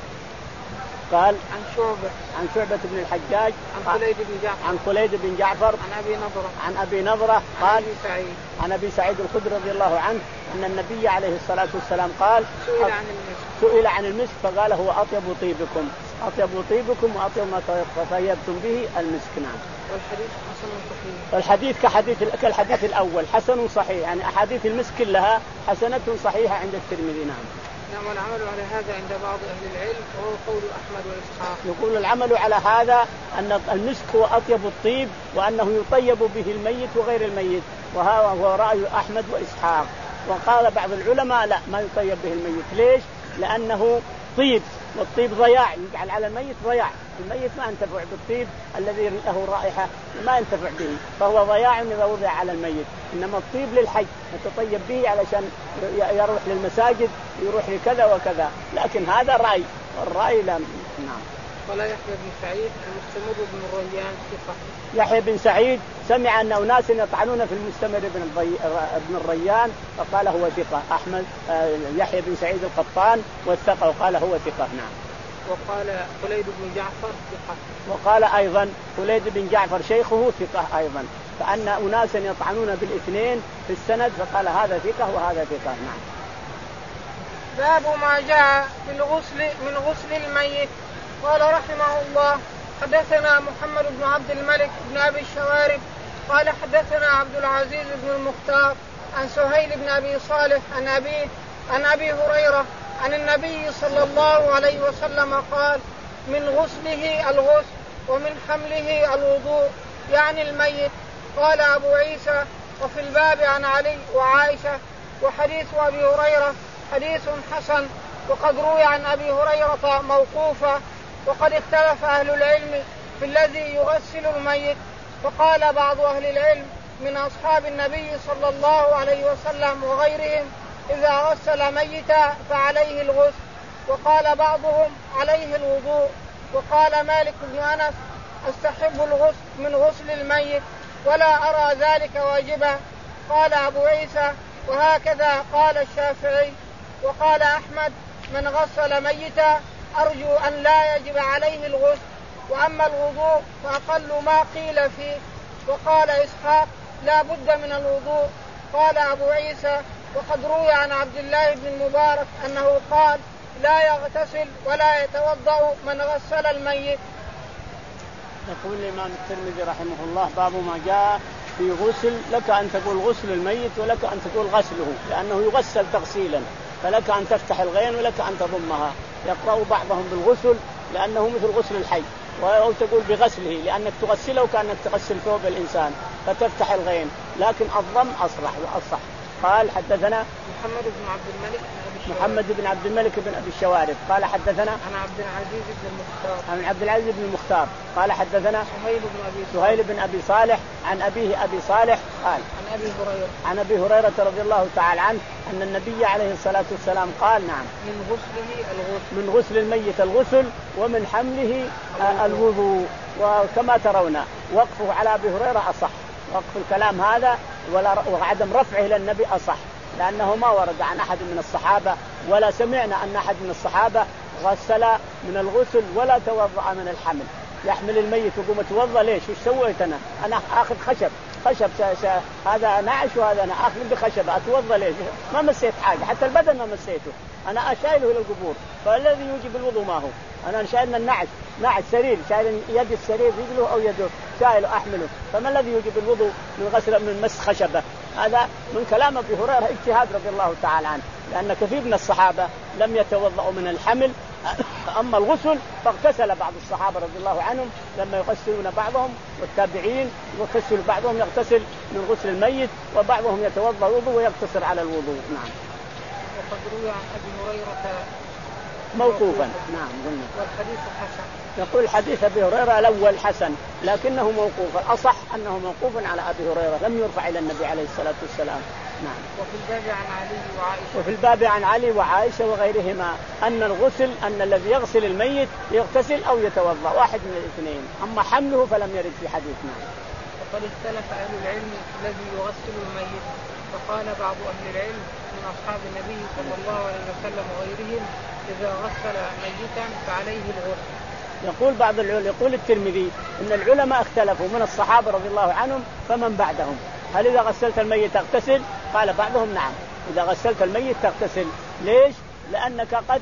قال عن شعبة عن شعبة بن الحجاج عن خليد بن جعفر عن خليد بن جعفر عن أبي نضرة عن أبي نضرة قال عن أبي سعيد عن أبي سعيد الخدري رضي الله عنه أن النبي عليه الصلاة والسلام قال سئل عن المسك سئل عن المسك فقال هو أطيب طيبكم أطيب طيبكم وأطيب ما طيبتم به المسك. نعم. والحديث حسن صحيح الحديث كحديث كالحديث الأول حسن صحيح يعني أحاديث المسك كلها حسنة صحيحة عند الترمذي. نعم. نعم. والعمل على هذا عند بعض أهل العلم وهو قول أحمد وإسحاق. يقول العمل على هذا أن المسك هو أطيب الطيب وأنه يطيب به الميت وغير الميت وهذا هو رأي أحمد وإسحاق. وقال بعض العلماء لا ما يطيب به الميت. ليش؟ لأنه طيب والطيب ضياع يجعل على الميت ضياع الميت ما ينتفع بالطيب الذي له رائحة ما ينتفع به فهو ضياع إذا وضع على الميت. إنما الطيب للحج يتطيب به علشان يروح للمساجد يروح لكذا وكذا. لكن هذا رأي والرأي لا. نعم. قال يحيى بن سعيد المستمر بن الريان ثقة. يحيى بن سعيد سمع أن أناس يطعنون في المستمر بن الريان فقال هو ثقة. أحمد يحيى بن سعيد القطان والثقة وقال هو ثقة. نعم. وقال خليد بن جعفر ثقة. وقال أيضا خليد بن جعفر شيخه ثقة أيضا. فأن أناس يطعنون بالاثنين في السند فقال هذا ثقة وهذا ثقة. نعم. باب ما جاء في الغسل من غسل الميت. قال رحمه الله حدثنا محمد بن عبد الملك بن أبي الشوارب قال حدثنا عبد العزيز بن المختار عن سهيل بن أبي صالح عن أبيه عن أبي هريرة عن النبي صلى الله عليه وسلم قال من غسله الغسل ومن حمله الوضوء يعني الميت. قال أبو عيسى وفي الباب عن علي وعائشة وحديث أبي هريرة حديث حسن وقد روي عن أبي هريرة موقوفا وقد اختلف أهل العلم في الذي يغسل الميت. فقال بعض أهل العلم من أصحاب النبي صلى الله عليه وسلم وغيرهم إذا غسل ميتا فعليه الغسل وقال بعضهم عليه الوضوء. وقال مالك بن أنس أستحب الغسل من غسل الميت ولا أرى ذلك واجبا. قال أبو عيسى وهكذا قال الشافعي. وقال أحمد من غسل ميتا أرجو أن لا يجب عليه الغسل وأما الوضوء فأقل ما قيل فيه. وقال إسحاق لا بد من الوضوء قال أبو عيسى: وقد روي عن عبد الله بن المبارك أنه قال: لا يغتسل ولا يتوضأ من غسل الميت. يقول الإمام الترمذي رحمه الله: باب ما جاء في غسل، لك أن تقول غسل الميت ولك أن تقول غسله، لأنه يغسل تغسيلا، فلك أن تفتح الغين ولك أن تضمها. يقرأ بعضهم بالغسل لأنه مثل غسل الحي، أو تقول بغسله لأنك تغسله كأنك تغسل ثوب الإنسان فتفتح الغين، لكن الضم أصرح وأصح. قال: حدثنا محمد بن عبد الملك بن أبي محمد بن عبد الملك بن أبي الشوارب قال: حدثنا عن عبد العزيز بن المختار عن عبد العزيز بن المختار قال: حدثنا سهيل بن أبي سهيل بن أبي صالح عن أبيه أبي صالح قال: عن أبي هريرة عن أبي هريرة رضي الله تعالى عنه أن النبي عليه الصلاة والسلام قال: نعم، من غسله الغسل من غسل الميت الغسل ومن حمله الوضوء. وكما ترون وقفه على أبي هريرة أصح، وقف الكلام هذا وعدم رفعه إلى النبي أصح، لأنه ما ورد عن أحد من الصحابة ولا سمعنا أن أحد من الصحابة غسل من الغسل ولا توضأ من الحمل. يحمل الميت وقوم توضأ ليش؟ وش سويت أنا؟ أنا أخذ خشب خشب ش... ش... هذا نعش وهذا أنا أخذ بخشب أتوضأ ليش؟ ما مسيت حاجة، حتى البدن ما مسيته، أنا أشايله إلى القبور. فالذي يوجب الوضوء ما هو؟ أنا شايل النعش، نعش سرير، شايل يد السرير رجله أو يده شايله أحمله، فما الذي يوجب الوضوء من غسل من مس خشبة؟ هذا من كلام أبي هريرة اجتهاد رضي الله تعالى عنه، لأن كثير من الصحابة لم يتوضأوا من الحمل. أما الغسل فاغتسل بعض الصحابة رضي الله عنهم لما يغسلون بعضهم، والتابعين يغسل بعضهم يغتسل من غسل الميت، وبعضهم يتوضأ وضوء ويقتصر على الوضوء. نعم. وقد روي عن أبي هريرة موقوفا. نعم. والحديث حسن. يقول حديث أبي هريرة الأول حسن لكنه موقوف، الأصح أنه موقوف على أبي هريرة لم يرفع إلى النبي عليه الصلاة والسلام. نعم. وفي الباب عن علي وعائشة وفي الباب عن علي وعائشة وغيرهما أن الغسل أن الذي يغسل الميت يغتسل أو يتوضأ، واحد من الاثنين، أما حمله فلم يرد في حديثنا. وقد اختلف أهل العلم الذي يغسل الميت، فقال بعض أهل العلم من أصحاب النبي صلى الله عليه وسلم وغيرهم: إذا غسل ميتا فعليه الغسل. يقول بعض العلماء، يقول الترمذي إن العلماء اختلفوا من الصحابة رضي الله عنهم فمن بعدهم، هل إذا غسلت الميت تغتسل؟ قال بعضهم نعم، إذا غسلت الميت تغتسل. ليش؟ لأنك قد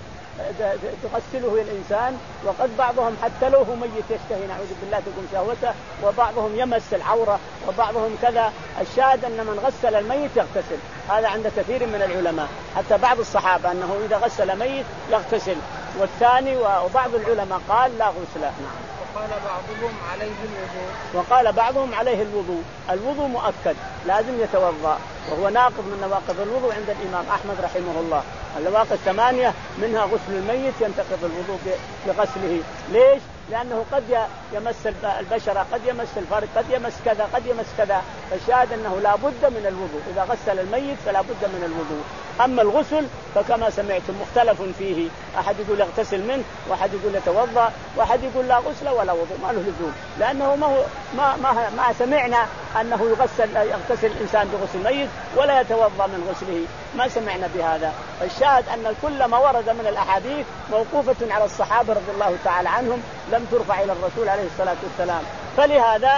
تغسله الإنسان، وقد بعضهم حتى لو هو ميت يشتهي نعوذ بالله تقوم شهوته، وبعضهم يمس العورة، وبعضهم كذا. الشاهد أن من غسل الميت يغتسل، هذا عند كثير من العلماء، حتى بعض الصحابة أنه إذا غسل ميت يغتسل، والثاني وبعض العلماء قال لا غسل. نعم. وقال بعضهم عليه الوضوء وقال بعضهم عليه الوضوء. الوضوء مؤكد لازم يتوضأ، وهو ناقض من نواقض الوضوء عند الإمام أحمد رحمه الله. النواقض ثمانية منها غسل الميت ينتقض الوضوء بغسله. ليش؟ لأنه قد يمس البشرة، قد يمس الفرج، قد يمس كذا، قد يمس كذا، فالشاهد أنه لا بد من الوضوء، إذا غسل الميت فلا بد من الوضوء. أما الغسل فكما سمعتم مختلف فيه، أحد يقول يغتسل منه، وأحد يقول يتوضأ، وأحد يقول لا غسل ولا وضوء، ما له لزوم، لأنه ما هو ما ما, ما سمعنا أنه يغسل يغتسل الإنسان بغسل الميت ولا يتوضأ من غسله، ما سمعنا بهذا. الشاهد أن كل ما ورد من الأحاديث موقوفة على الصحابة رضي الله تعالى عنهم، لم ترفع إلى الرسول عليه الصلاة والسلام. فلهذا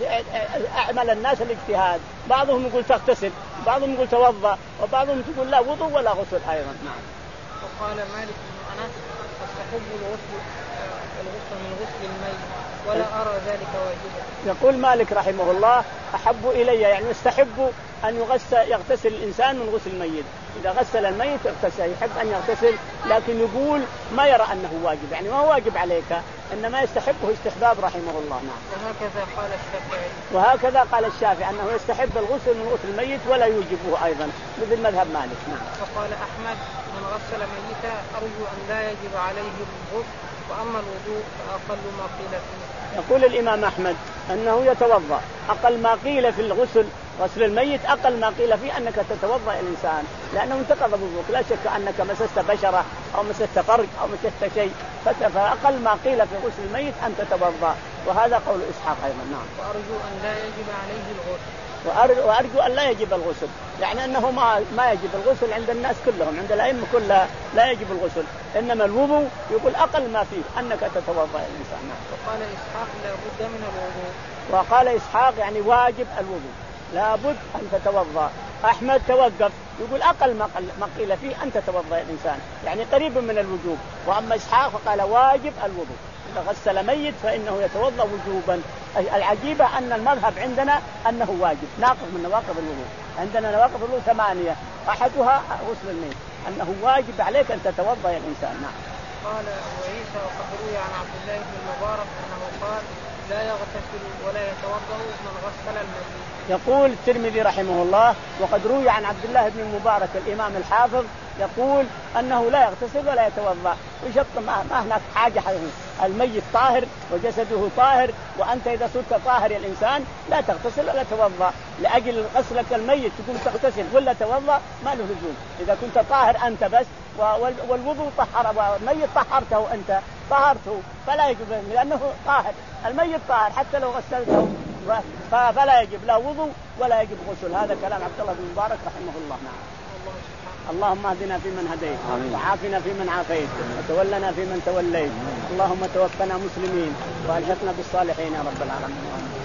أعمل الناس الاجتهاد، بعضهم يقول تغتسل، بعضهم يقول توضأ، وبعضهم يقول لا وضوء ولا غسل أيضا. نعم. وقال مالك بن أنس: أستحب الغسل الغسل من غسل الميت ولا أرى ذلك واجبا. يقول مالك رحمه الله: أحب إلي، يعني يستحب أن يغسل يغتسل الإنسان من غسل الميت، إذا غسل الميت اغتسل، يحب أن يغتسل، لكن يقول ما يرى أنه واجب، يعني ما هو واجب عليك، إنما يستحبه استحباب رحمه الله. نعم. وهكذا قال الشافعي وهكذا قال الشافعي أنه يستحب الغسل من غسل الميت ولا يوجبه أيضا، مثل مذهب مالك. نعم. وقال أحمد: من غسل ميتا أرجو أن لا يجب عليه الغسل، وأما الوضوء فأقل ما قيل فيه. يقول الإمام أحمد أنه يتوضأ، أقل ما قيل في الغسل غسل الميت أقل ما قيل فيه أنك تتوضأ الإنسان، لأنه انتقض وضوءك، لا شك أنك مسست بشرة أو مسست فرج أو مسست شيء، فأقل ما قيل في غسل الميت أن تتوضأ، وهذا قول إسحاق أيضا. نعم. وأرجو أن لا يجب عليه الغسل وأرجو أن لا يجب الغسل، يعني أنه ما ما يجب الغسل عند الناس كلهم، عند الأئمة كلها لا يجب الغسل، إنما الوضوء يقول أقل ما فيه أنك تتوضأ الإنسان. وقال إسحاق: لا بد من الوضوء. وقال إسحاق يعني واجب الوضوء، لا بد أن تتوضأ، أحمد توقف يقول أقل ما قيل فيه أن تتوضأ الإنسان يعني قريب من الوجوب. وأما إسحاق فقال واجب الوضوء، إذا غسل ميت فإنه يتوضأ وجوبا. العجيبة أن المذهب عندنا أنه واجب ناقض من نواقض الوضوء. عندنا نواقض الوضوء ثمانية أحدها غسل الميت، أنه واجب عليك أن تتوضأ الإنسان. نعم. قال أبو عيسى وقد روي عن عبد الله بن المبارك أنه قال لا يغتسل ولا يتوضأ من غسل الميت. يقول الترمذي رحمه الله وقد روي عن عبد الله بن المبارك الإمام الحافظ يقول أنه لا يغتسل ولا يتوضأ. وشط ما, ما هناك حاجة حقيقة. الميت طاهر وجسده طاهر، وأنت إذا صرت طاهر يا الإنسان لا تغتسل ولا تتوضأ. لأجل غسلك الميت تقول تغتسل ولا توضأ ما له لزوم. إذا كنت طاهر أنت بس والوضوء طهر والميت طهرته أنت طهرته فلا يجب، لأنه طاهر الميت طاهر حتى لو غسلته فلا يجب لا وضوء ولا يجب غسل. هذا كلام عبد الله بن المبارك رحمه الله. نعم. اللهم اهدنا فيمن هديت وعافنا فيمن عافيت وتولنا فيمن توليت. اللهم توفنا مسلمين والحقنا بالصالحين يا رب العالمين.